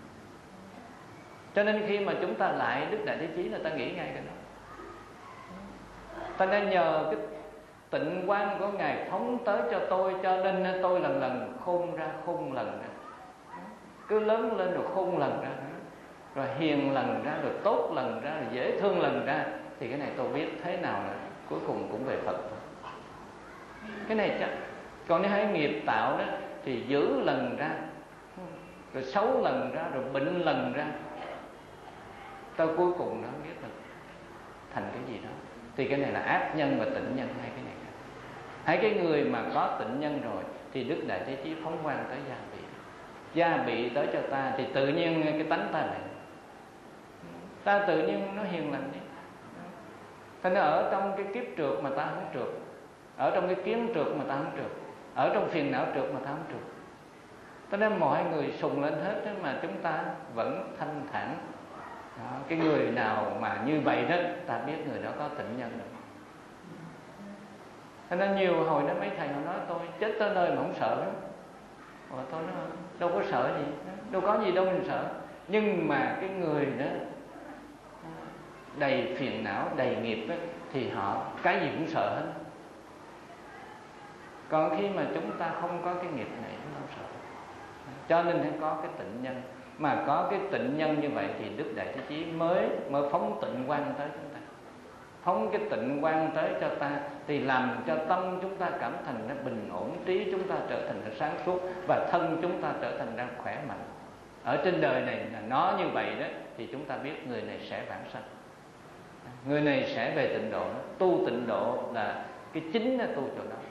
Cho nên khi mà chúng ta lại Đức Đại Thế Chí là ta nghĩ ngay cái đó. Ta nên nhờ cái tịnh quang của Ngài phóng tới cho tôi, cho nên tôi lần lần khôn ra, cứ lớn lên rồi khôn lần ra, rồi hiền lần ra, rồi tốt lần ra, rồi dễ thương lần ra. Thì cái này tôi biết thế nào là cuối cùng cũng về Phật. Cái này chắc. Còn nếu hãy nghiệp tạo đó thì dữ lần ra, rồi xấu lần ra, rồi bệnh lần ra, tôi cuối cùng nó biết là thành cái gì đó. Thì cái này là ác nhân và tịnh nhân, hai cái này. Hai cái người mà có tịnh nhân rồi thì Đức Đại Thế Chí phóng quang tới gia bị tới cho ta, thì tự nhiên cái tánh ta lại, ta tự nhiên nó hiền lành đi. Thành ra ở trong cái kiếp trượt mà ta không trượt, ở trong cái kiến trượt mà ta không trượt, ở trong phiền não trượt mà ta không trượt. Cho nên mọi người sùng lên hết đó, mà chúng ta vẫn thanh thản. Đó, cái người nào mà như vậy đó, ta biết người đó có tịnh nhân rồi. Cho nên nhiều hồi đó mấy thầy họ nói tôi chết tới nơi mà không sợ đó. Tôi nói đâu có sợ gì, đâu có gì đâu mình sợ. Nhưng mà cái người đó đầy phiền não, đầy nghiệp đó, thì họ cái gì cũng sợ hết. Còn khi mà chúng ta không có cái nghiệp này, chúng ta không sợ. Cho nên phải có cái tịnh nhân. Mà có cái tịnh nhân như vậy thì Đức Đại Thế Chí mới phóng tịnh quang tới chúng ta, phóng cái tịnh quang tới cho ta, thì làm cho tâm chúng ta cảm thành nó bình ổn, trí chúng ta trở thành nó sáng suốt, và thân chúng ta trở thành ra khỏe mạnh. Ở trên đời này là nó như vậy đó, thì chúng ta biết người này sẽ vãng sanh, người này sẽ về tịnh độ. Tu tịnh độ là cái chính là tu chỗ đó.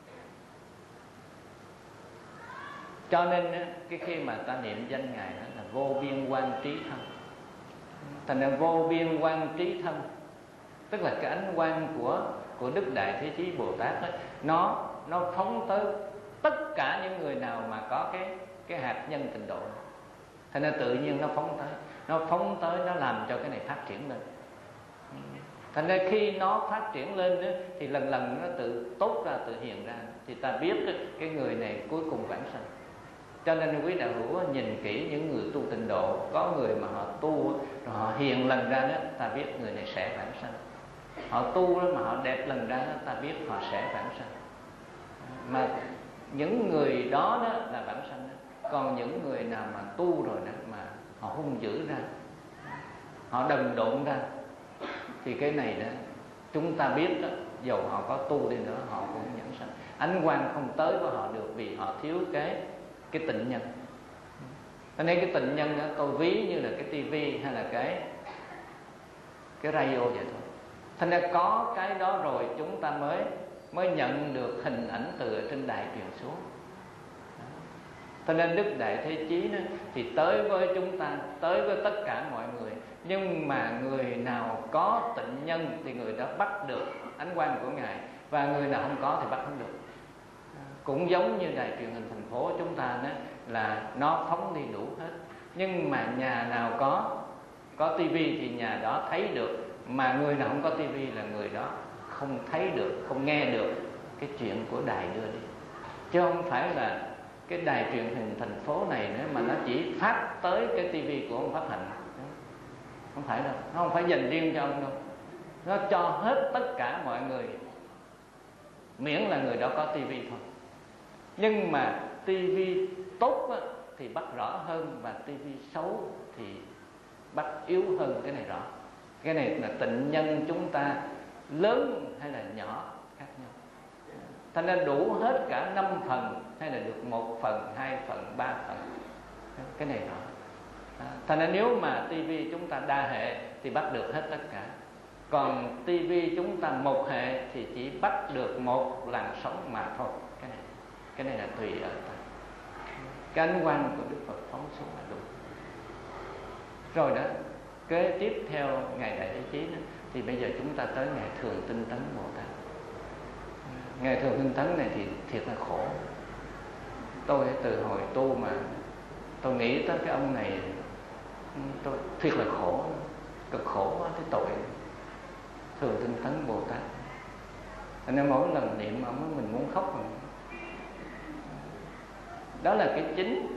Cho nên cái khi mà ta niệm danh Ngài đó là vô biên quang trí thân. Thành ra vô biên quang trí thân, tức là cái ánh quang của Đức Đại Thế Chí Bồ Tát đó, nó phóng tới tất cả những người nào mà có cái hạt nhân tịnh độ. Thành ra tự nhiên nó phóng tới, nó làm cho cái này phát triển lên. Thành ra khi nó phát triển lên đó, thì lần lần nó tự tốt ra, tự hiện ra, thì ta biết cái người này cuối cùng vãng sanh. Cho nên quý đạo hữu nhìn kỹ những người tu tịnh độ, có người mà họ tu rồi họ hiền lần ra đó, ta biết người này sẽ vãng sanh. Họ tu đó mà họ đẹp lần ra đó, ta biết họ sẽ vãng sanh. Mà những người đó là vãng sanh đó. Còn những người nào mà tu rồi đó mà họ hung dữ ra, họ đần độn ra, thì cái này đó chúng ta biết đó, dầu họ có tu đi nữa họ cũng vãng sanh. Ánh quang không tới với họ được, vì họ thiếu cái tịnh nhân. Cho nên cái tịnh nhân đó tôi ví như là cái tivi hay là cái radio vậy thôi. Thành ra có cái đó rồi chúng ta mới mới nhận được hình ảnh từ ở trên đài truyền xuống. Cho nên Đức Đại Thế Chí đó, thì tới với chúng ta, tới với tất cả mọi người. Nhưng mà người nào có tịnh nhân thì người đó bắt được ánh quang của Ngài, và người nào không có thì bắt không được. Cũng giống như đài truyền hình thành phố chúng ta đó, là nó phóng đi đủ hết. Nhưng mà nhà nào có tivi thì nhà đó thấy được, mà người nào không có tivi là người đó không thấy được, không nghe được cái chuyện của đài đưa đi. Chứ không phải là cái đài truyền hình thành phố này nữa mà nó chỉ phát tới cái tivi của ông Pháp Hạnh. Không phải đâu, nó không phải dành riêng cho ông đâu, nó cho hết tất cả mọi người, miễn là người đó có tivi thôi. Nhưng mà tivi tốt á, thì bắt rõ hơn, và tivi xấu thì bắt yếu hơn. Cái này rõ. Cái này là tịnh nhân chúng ta lớn hay là nhỏ khác nhau. Thành ra đủ hết cả 5 phần hay là được 1 phần, 2 phần, 3 phần. Cái này rõ. Thành ra nếu mà tivi chúng ta đa hệ thì bắt được hết tất cả. Còn tivi chúng ta một hệ thì chỉ bắt được một làn sóng mà thôi. Cái này là tùy ở ta. Cái ánh quang của Đức Phật phóng xuống là đủ. Rồi đó, kế tiếp theo Ngài Đại Thế Chí đó, thì bây giờ chúng ta tới Ngài Thường Tinh Tấn Bồ Tát. Ngài Thường Tinh Tấn này thì thiệt là khổ. Tôi từ hồi tu mà tôi nghĩ tới cái ông này, tôi thiệt là khổ, cực khổ quá, cái tội Thường Tinh Tấn Bồ Tát. Thành nên mỗi lần niệm ông mình muốn khóc rồi. Đó là cái chính.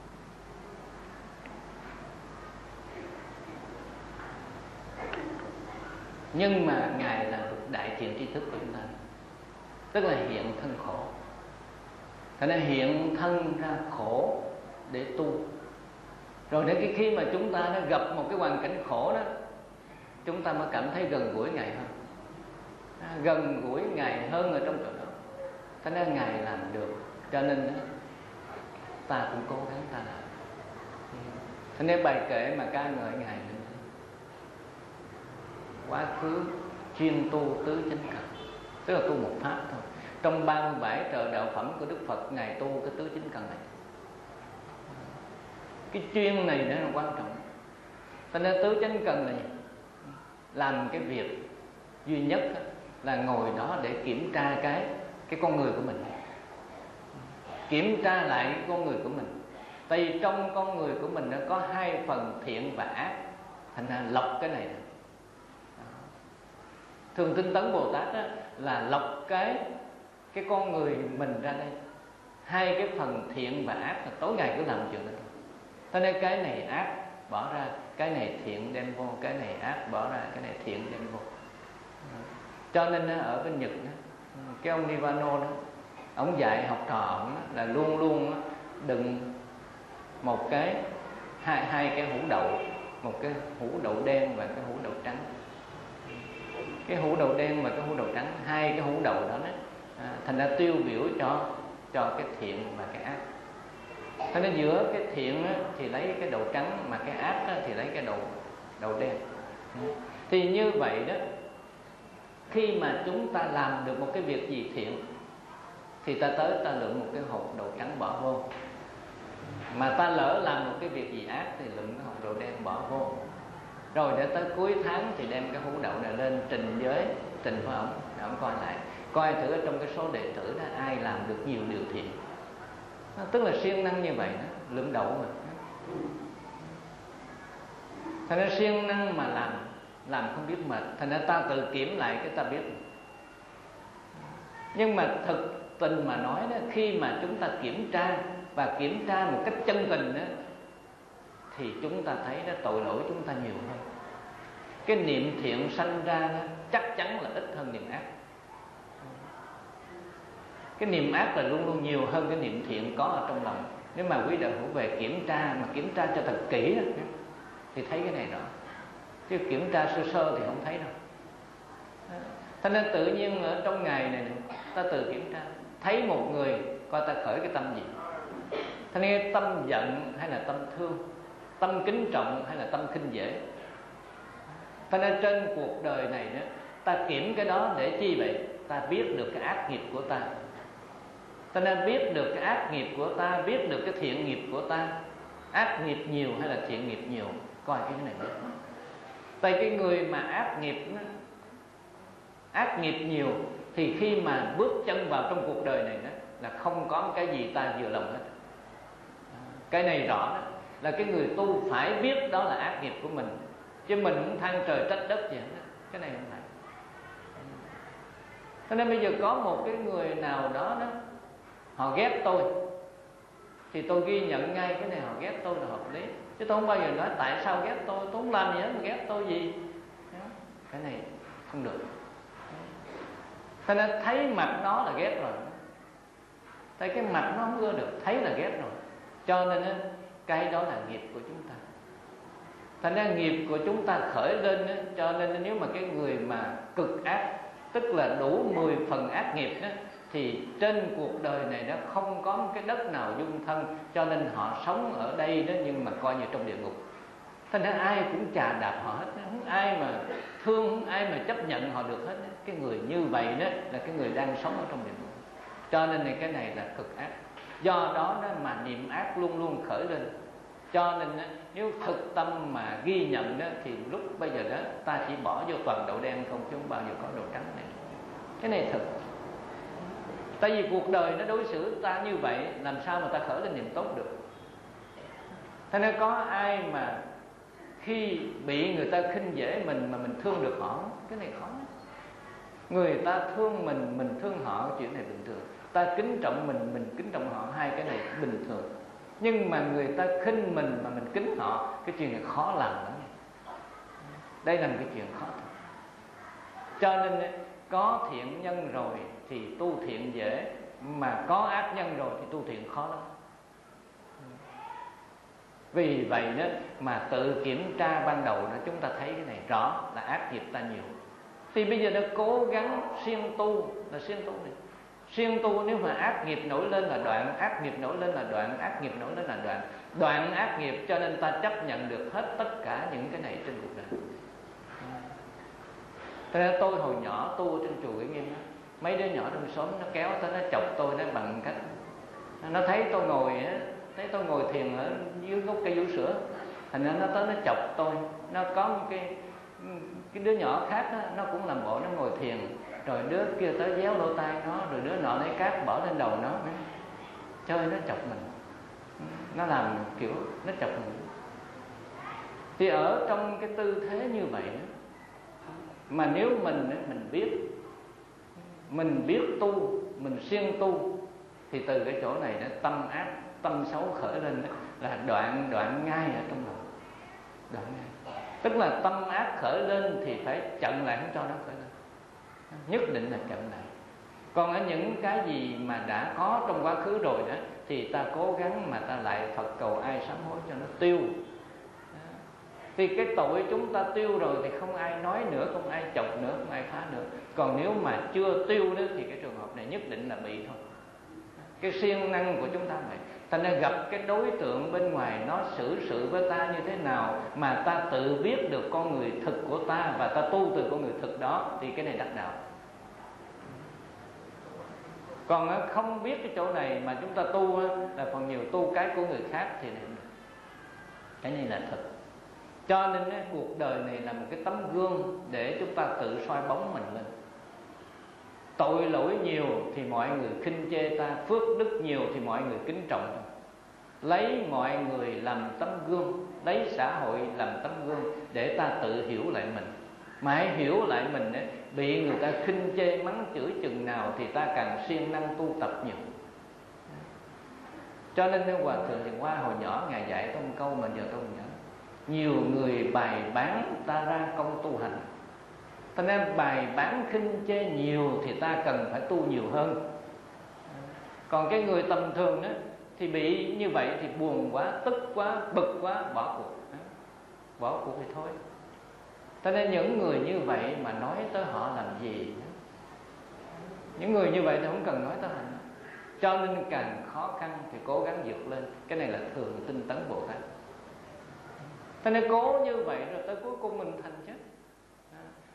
Nhưng mà Ngài là bậc đại thiện tri thức của chúng ta, tức là hiện thân khổ. Thành nên hiện thân ra khổ để tu. Rồi đến khi mà chúng ta đã gặp một cái hoàn cảnh khổ đó, chúng ta mới cảm thấy gần gũi Ngài hơn, gần gũi Ngài hơn ở trong chỗ đó. Thành nên Ngài làm được, cho nên ta cũng cố gắng ta làm. Thành nên bài kệ mà ca ngợi Ngài nữa. Quá khứ chuyên tu tứ chánh cần, tức là tu một pháp thôi. Trong 37 trợ đạo phẩm của Đức Phật, Ngài tu cái tứ chánh cần này. Cái chuyên này nó là quan trọng. Cho nên tứ chánh cần này làm cái việc duy nhất là ngồi đó để kiểm tra cái con người của mình, kiểm tra lại cái con người của mình. Tại vì trong con người của mình nó có 2 phần thiện và ác, thành ra lọc cái này. Thường Tinh Tấn Bồ Tát đó, là lọc cái con người mình ra đây. 2 cái phần thiện và ác là tối ngày cứ làm chuyện đó. Cho nên cái này ác bỏ ra, cái này thiện đem vô, cái này ác bỏ ra, cái này thiện đem vô. Cho nên ở bên Nhật đó, cái ông Nirvana đó, ông dạy học trò ông là luôn luôn đừng một cái hai cái hũ đậu, một cái hũ đậu đen và cái hũ đậu trắng. Cái hũ đậu đen và cái hũ đậu trắng, 2 cái hũ đậu đó thành ra tiêu biểu cho cái thiện và cái ác. Cho nên giữa cái thiện thì lấy cái đậu trắng, mà cái ác thì lấy cái đậu đen. Thì như vậy đó, khi mà chúng ta làm được một cái việc gì thiện thì ta tới ta lượm một cái hột đậu trắng bỏ vô. Mà ta lỡ làm một cái việc gì ác thì lượm cái hột đậu đen bỏ vô. Rồi để tới cuối tháng thì đem cái hũ đậu này lên trình với ông, để ông coi lại, coi thử ở trong cái số đệ tử đó ai làm được nhiều điều thiện. Tức là siêng năng như vậy đó, lượm đậu mà. Thành ra siêng năng mà làm không biết mệt. Thành ra ta tự kiểm lại cái ta biết. Nhưng mà thực tình mà nói đó, khi mà chúng ta kiểm tra và kiểm tra một cách chân tình đó, thì chúng ta thấy đó, tội lỗi chúng ta nhiều hơn. Cái niệm thiện sanh ra đó, chắc chắn là ít hơn niệm ác. Cái niệm ác là luôn luôn nhiều hơn cái niệm thiện có ở trong lòng. Nếu mà quý đạo hữu về kiểm tra, mà kiểm tra cho thật kỹ đó, thì thấy cái này rõ. Chứ kiểm tra sơ sơ thì không thấy đâu. Cho nên tự nhiên ở trong ngày này ta tự kiểm tra, thấy một người coi ta khởi cái tâm gì. Cho nên tâm giận hay là tâm thương, tâm kính trọng hay là tâm khinh dễ. Cho nên trên cuộc đời này đó, ta kiểm cái đó để chi vậy? ta biết được cái ác nghiệp của ta. Ta nên biết được cái ác nghiệp của ta, biết được cái thiện nghiệp của ta. Ác nghiệp nhiều hay là thiện nghiệp nhiều, coi cái này biết. Tại cái người mà ác nghiệp nhiều thì khi mà bước chân vào trong cuộc đời này đó, là không có cái gì ta vừa lòng hết. Cái này rõ đó, là cái người tu phải biết đó là ác nghiệp của mình, chứ mình không than trời trách đất gì hết. Cái này không phải. Cho nên bây giờ có một cái người nào đó họ ghét tôi, thì tôi ghi nhận ngay cái này họ ghét tôi là hợp lý, chứ tôi không bao giờ nói tại sao ghét tôi không làm gì hết mà ghét tôi gì. Cái này không được. Cho nên thấy mặt nó là ghét rồi, thấy cái mặt nó không ưa được, thấy là ghét rồi. Cho nên cái đó là nghiệp của chúng ta. Thành ra nghiệp của chúng ta khởi lên, cho nên nếu mà cái người mà cực ác, tức là đủ 10 phần ác nghiệp đó, thì trên cuộc đời này nó không có một cái đất nào dung thân, cho nên họ sống ở đây đó, nhưng mà coi như trong địa ngục. Thành ra ai cũng chà đạp họ hết, không ai mà thương, không ai mà chấp nhận họ được hết. Cái người như vậy đó là cái người đang sống ở trong địa ngục. Cho nên cái này là cực ác. Do đó mà niệm ác luôn luôn khởi lên. Cho nên nếu thực tâm mà ghi nhận đó, thì lúc bây giờ đó ta chỉ bỏ vô toàn đậu đen không, chứ không bao giờ có đậu trắng này. Cái này thực. Tại vì cuộc đời nó đối xử ta như vậy, làm sao mà ta khởi lên niềm tốt được. Thế nên có ai mà khi bị người ta khinh dễ mình mà mình thương được họ, cái này khó. Người ta thương mình thương họ, chuyện này bình thường. Ta kính trọng mình kính trọng họ, hai cái này bình thường. Nhưng mà người ta khinh mình mà mình kính họ, cái chuyện này khó làm lắm. Đây là một cái chuyện khó thật. Cho nên có thiện nhân rồi thì tu thiện dễ, mà có ác nhân rồi thì tu thiện khó lắm. Vì vậy đó mà tự kiểm tra ban đầu đó, chúng ta thấy cái này rõ là ác nghiệp ta nhiều. Thì bây giờ nó cố gắng siêng tu, là siêng tu này. Siêng tu nếu mà ác nghiệp nổi lên là đoạn, ác nghiệp nổi lên là đoạn, ác nghiệp nổi lên là đoạn. Đoạn ác nghiệp cho nên ta chấp nhận được hết tất cả những cái này trên cuộc đời. Thế nên tôi hồi nhỏ tu trên chùa Uy Nghiêm đó, mấy đứa nhỏ trong xóm nó kéo tới nó chọc tôi, nó bằng cách nó thấy tôi ngồi thiền ở dưới gốc cây vú sữa, thành ra nó tới nó chọc tôi. Nó có một cái đứa nhỏ khác đó, nó cũng làm bộ nó ngồi thiền, rồi đứa kia tới déo lỗ tai nó, rồi đứa nọ lấy cát bỏ lên đầu nó, chơi nó chọc mình, nó làm kiểu nó chọc mình. Thì ở trong cái tư thế như vậy đó, mà nếu mình biết tu, mình siêng tu, thì từ cái chỗ này đó, tâm ác, tâm xấu khởi lên đó, là đoạn ngay ở trong lòng, đoạn ngay. Tức là tâm ác khởi lên thì phải chặn lại, không cho nó khởi lên, nhất định là chặn lại. Còn ở những cái gì mà đã có trong quá khứ rồi đó, thì ta cố gắng mà ta lại Phật cầu ai sám hối cho nó tiêu. Thì cái tội chúng ta tiêu rồi thì không ai nói nữa, không ai chọc nữa, không ai phá nữa. Còn nếu mà chưa tiêu nữa thì cái trường hợp này nhất định là bị thôi. Cái siêng năng của chúng ta vậy. Thành ra gặp cái đối tượng bên ngoài nó xử sự với ta như thế nào, mà ta tự biết được con người thực của ta và ta tu từ con người thực đó, thì cái này đắc đạo. Còn không biết cái chỗ này mà chúng ta tu là phần nhiều tu cái của người khác thì này, cái này là thực. Cho nên cuộc đời này là một cái tấm gương để chúng ta tự soi bóng mình lên. Tội lỗi nhiều thì mọi người khinh chê ta, phước đức nhiều thì mọi người kính trọng. Lấy mọi người làm tấm gương, lấy xã hội làm tấm gương để ta tự hiểu lại mình. Mà hãy hiểu lại mình ấy, bị người ta khinh chê mắng chửi chừng nào thì ta càng siêng năng tu tập nhiều. Cho nên Hòa Thượng Hiền Hoa hồi nhỏ Ngài dạy tôi một câu mà giờ tôi nhớ: nhiều người bài bán ta ra công tu hành. Cho nên bài bán khinh chê nhiều thì ta cần phải tu nhiều hơn. Còn cái người tầm thường đó thì bị như vậy thì buồn quá, tức quá, bực quá, bỏ cuộc. Bỏ cuộc thì thôi. Cho nên những người như vậy mà nói tới họ làm gì? Những người như vậy thì không cần nói tới hành. Cho nên càng khó khăn thì cố gắng vượt lên. Cái này là thường tinh tấn Bồ Tát. Cho nên cố như vậy rồi tới cuối cùng mình thành chết.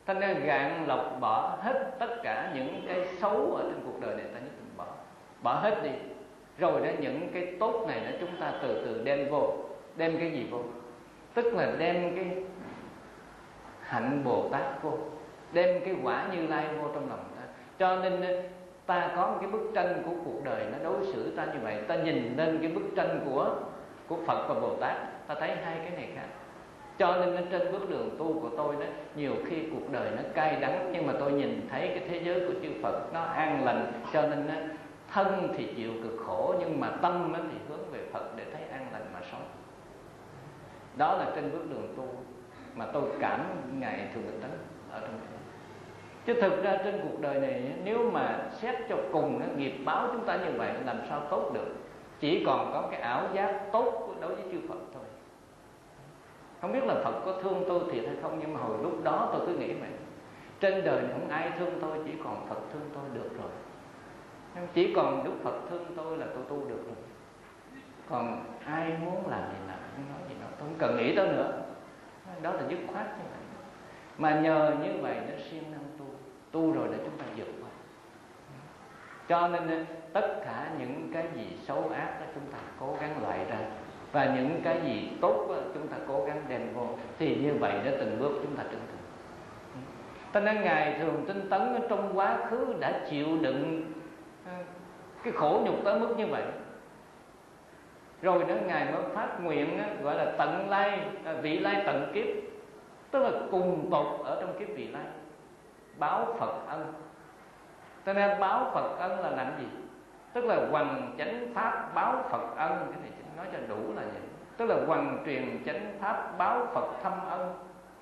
Thành ra gạn lọc bỏ hết tất cả những cái xấu ở trên cuộc đời này, ta nhất định bỏ hết đi. Rồi đó những cái tốt này đó chúng ta từ từ đem vô. Đem cái gì vô? Tức là đem cái hạnh Bồ Tát vô, đem cái quả Như Lai vô trong lòng ta. Cho nên ta có một cái bức tranh của cuộc đời nó đối xử ta như vậy. Ta nhìn lên cái bức tranh của Phật và Bồ Tát, ta thấy hai cái này khác. Cho nên trên bước đường tu của tôi đó, nhiều khi cuộc đời nó cay đắng, nhưng mà tôi nhìn thấy cái thế giới của chư Phật nó an lành. Cho nên thân thì chịu cực khổ, nhưng mà tâm thì hướng về Phật để thấy an lành mà sống. Đó là trên bước đường tu mà tôi cảm Ngài Thượng Tịch Tấn ở trong đó. Chứ thực ra trên cuộc đời này, nếu mà xét cho cùng nghiệp báo chúng ta như vậy, làm sao tốt được? Chỉ còn có cái ảo giác tốt đối với chư Phật thôi. Không biết là Phật có thương tôi thiệt hay không, nhưng mà hồi lúc đó tôi cứ nghĩ vậy. Trên đời này không ai thương tôi, chỉ còn Phật thương tôi được rồi. Chỉ còn Đức Phật thương tôi là tôi tu được rồi. Còn ai muốn làm gì làm, không nói gì đâu, tôi không cần nghĩ tới nữa. Đó là dứt khoát như vậy. Mà nhờ như vậy nó siêng năng tu rồi để chúng ta vượt qua. Cho nên tất cả những cái gì xấu ác đó chúng ta cố gắng loại ra, và những cái gì tốt đó, chúng ta cố gắng đem vô. Thì như vậy đó từng bước chúng ta trưởng thành. Cho nên Ngài Thường Tinh Tấn trong quá khứ đã chịu đựng cái khổ nhục tới mức như vậy. Rồi đó Ngài mới phát nguyện gọi là tận lai, vị lai tận kiếp. Tức là cùng tột ở trong kiếp vị lai, báo Phật ân. Cho nên báo Phật ân là làm gì? Tức là hoằng chánh pháp báo Phật ân. Cái này nói cho đủ là vậy. Tức là hoằng truyền chánh pháp báo Phật thâm ân.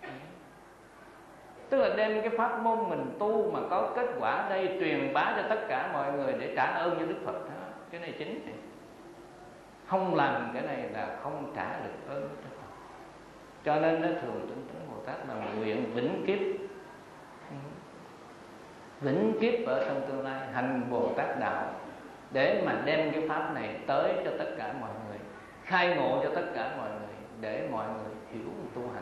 Tức là đem cái pháp môn mình tu mà có kết quả đây, truyền bá cho tất cả mọi người để trả ơn cho Đức Phật đó. Cái này chính này. Không làm cái này là không trả được ơn Đức Phật. Cho nên nó Thường Tinh Tấn Bồ Tát là nguyện vĩnh kiếp, vĩnh kiếp ở trong tương lai hành Bồ Tát đạo, để mà đem cái pháp này tới cho tất cả mọi người, khai ngộ cho tất cả mọi người, để mọi người hiểu tu hành.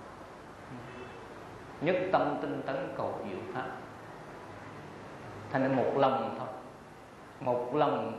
Nhất tâm tinh tấn cầu diệu pháp. Thành ra một lòng thôi, một lòng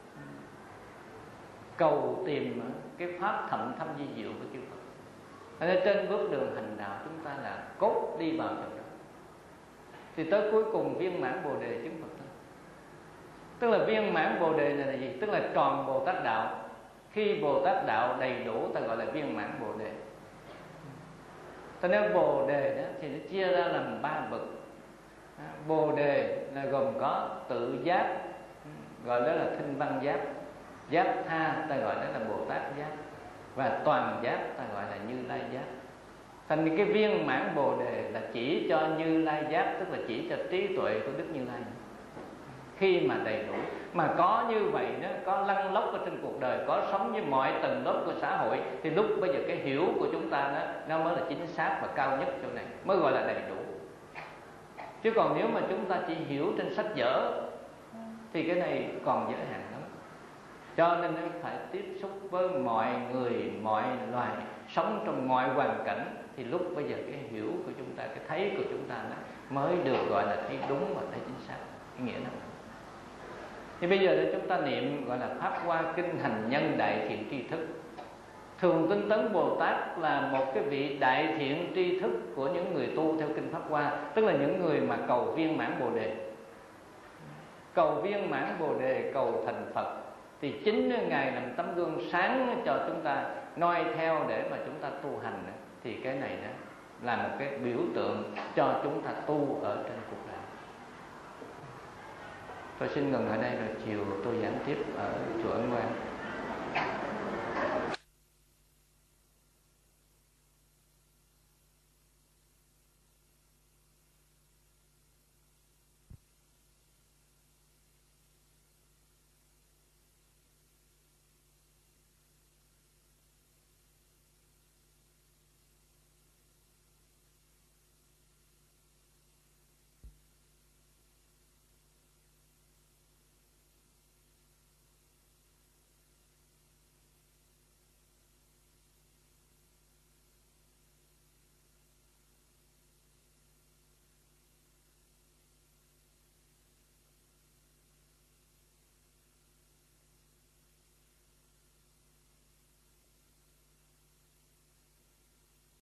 cầu tìm cái pháp thậm thâm di diệu của chư Phật. Thành ra trên bước đường hành đạo chúng ta là cốt đi vào trong đó, thì tới cuối cùng viên mãn Bồ đề chứng Phật thôi. Tức là viên mãn Bồ đề này là gì? Tức là tròn Bồ Tát đạo. Khi Bồ Tát đạo đầy đủ ta gọi là viên mãn Bồ đề. Cho nên Bồ đề đó thì nó chia ra làm 3 bậc. Bồ đề là gồm có tự giác, gọi đó là Thinh Văn giác. Giác tha ta gọi đó là Bồ Tát giác. Và toàn giác ta gọi là Như Lai giác. Thành cái viên mãn Bồ đề là chỉ cho Như Lai giác, tức là chỉ cho trí tuệ của Đức Như Lai. Khi mà đầy đủ, mà có như vậy đó, có lăn lóc ở trên cuộc đời, có sống với mọi tầng lớp của xã hội, thì lúc bây giờ cái hiểu của chúng ta đó, nó mới là chính xác và cao nhất chỗ này, mới gọi là đầy đủ. Chứ còn nếu mà chúng ta chỉ hiểu trên sách vở thì cái này còn giới hạn lắm. Cho nên phải tiếp xúc với mọi người, mọi loài, sống trong mọi hoàn cảnh, thì lúc bây giờ cái hiểu của chúng ta, cái thấy của chúng ta đó, mới được gọi là thấy đúng và thấy chính xác cái nghĩa đó. Thì bây giờ chúng ta niệm gọi là Pháp Hoa Kinh hành nhân đại thiện tri thức. Thường Tinh Tấn Bồ Tát là một cái vị đại thiện tri thức của những người tu theo kinh Pháp Hoa, tức là những người mà cầu viên mãn Bồ đề. Cầu viên mãn Bồ đề, cầu thành Phật, thì chính Ngài làm tấm gương sáng cho chúng ta noi theo để mà chúng ta tu hành. Thì cái này đó là một cái biểu tượng cho chúng ta tu ở trên cuộc đời. Tôi xin ngừng ở đây, rồi chiều tôi giảng tiếp ở chùa Ấn Quang.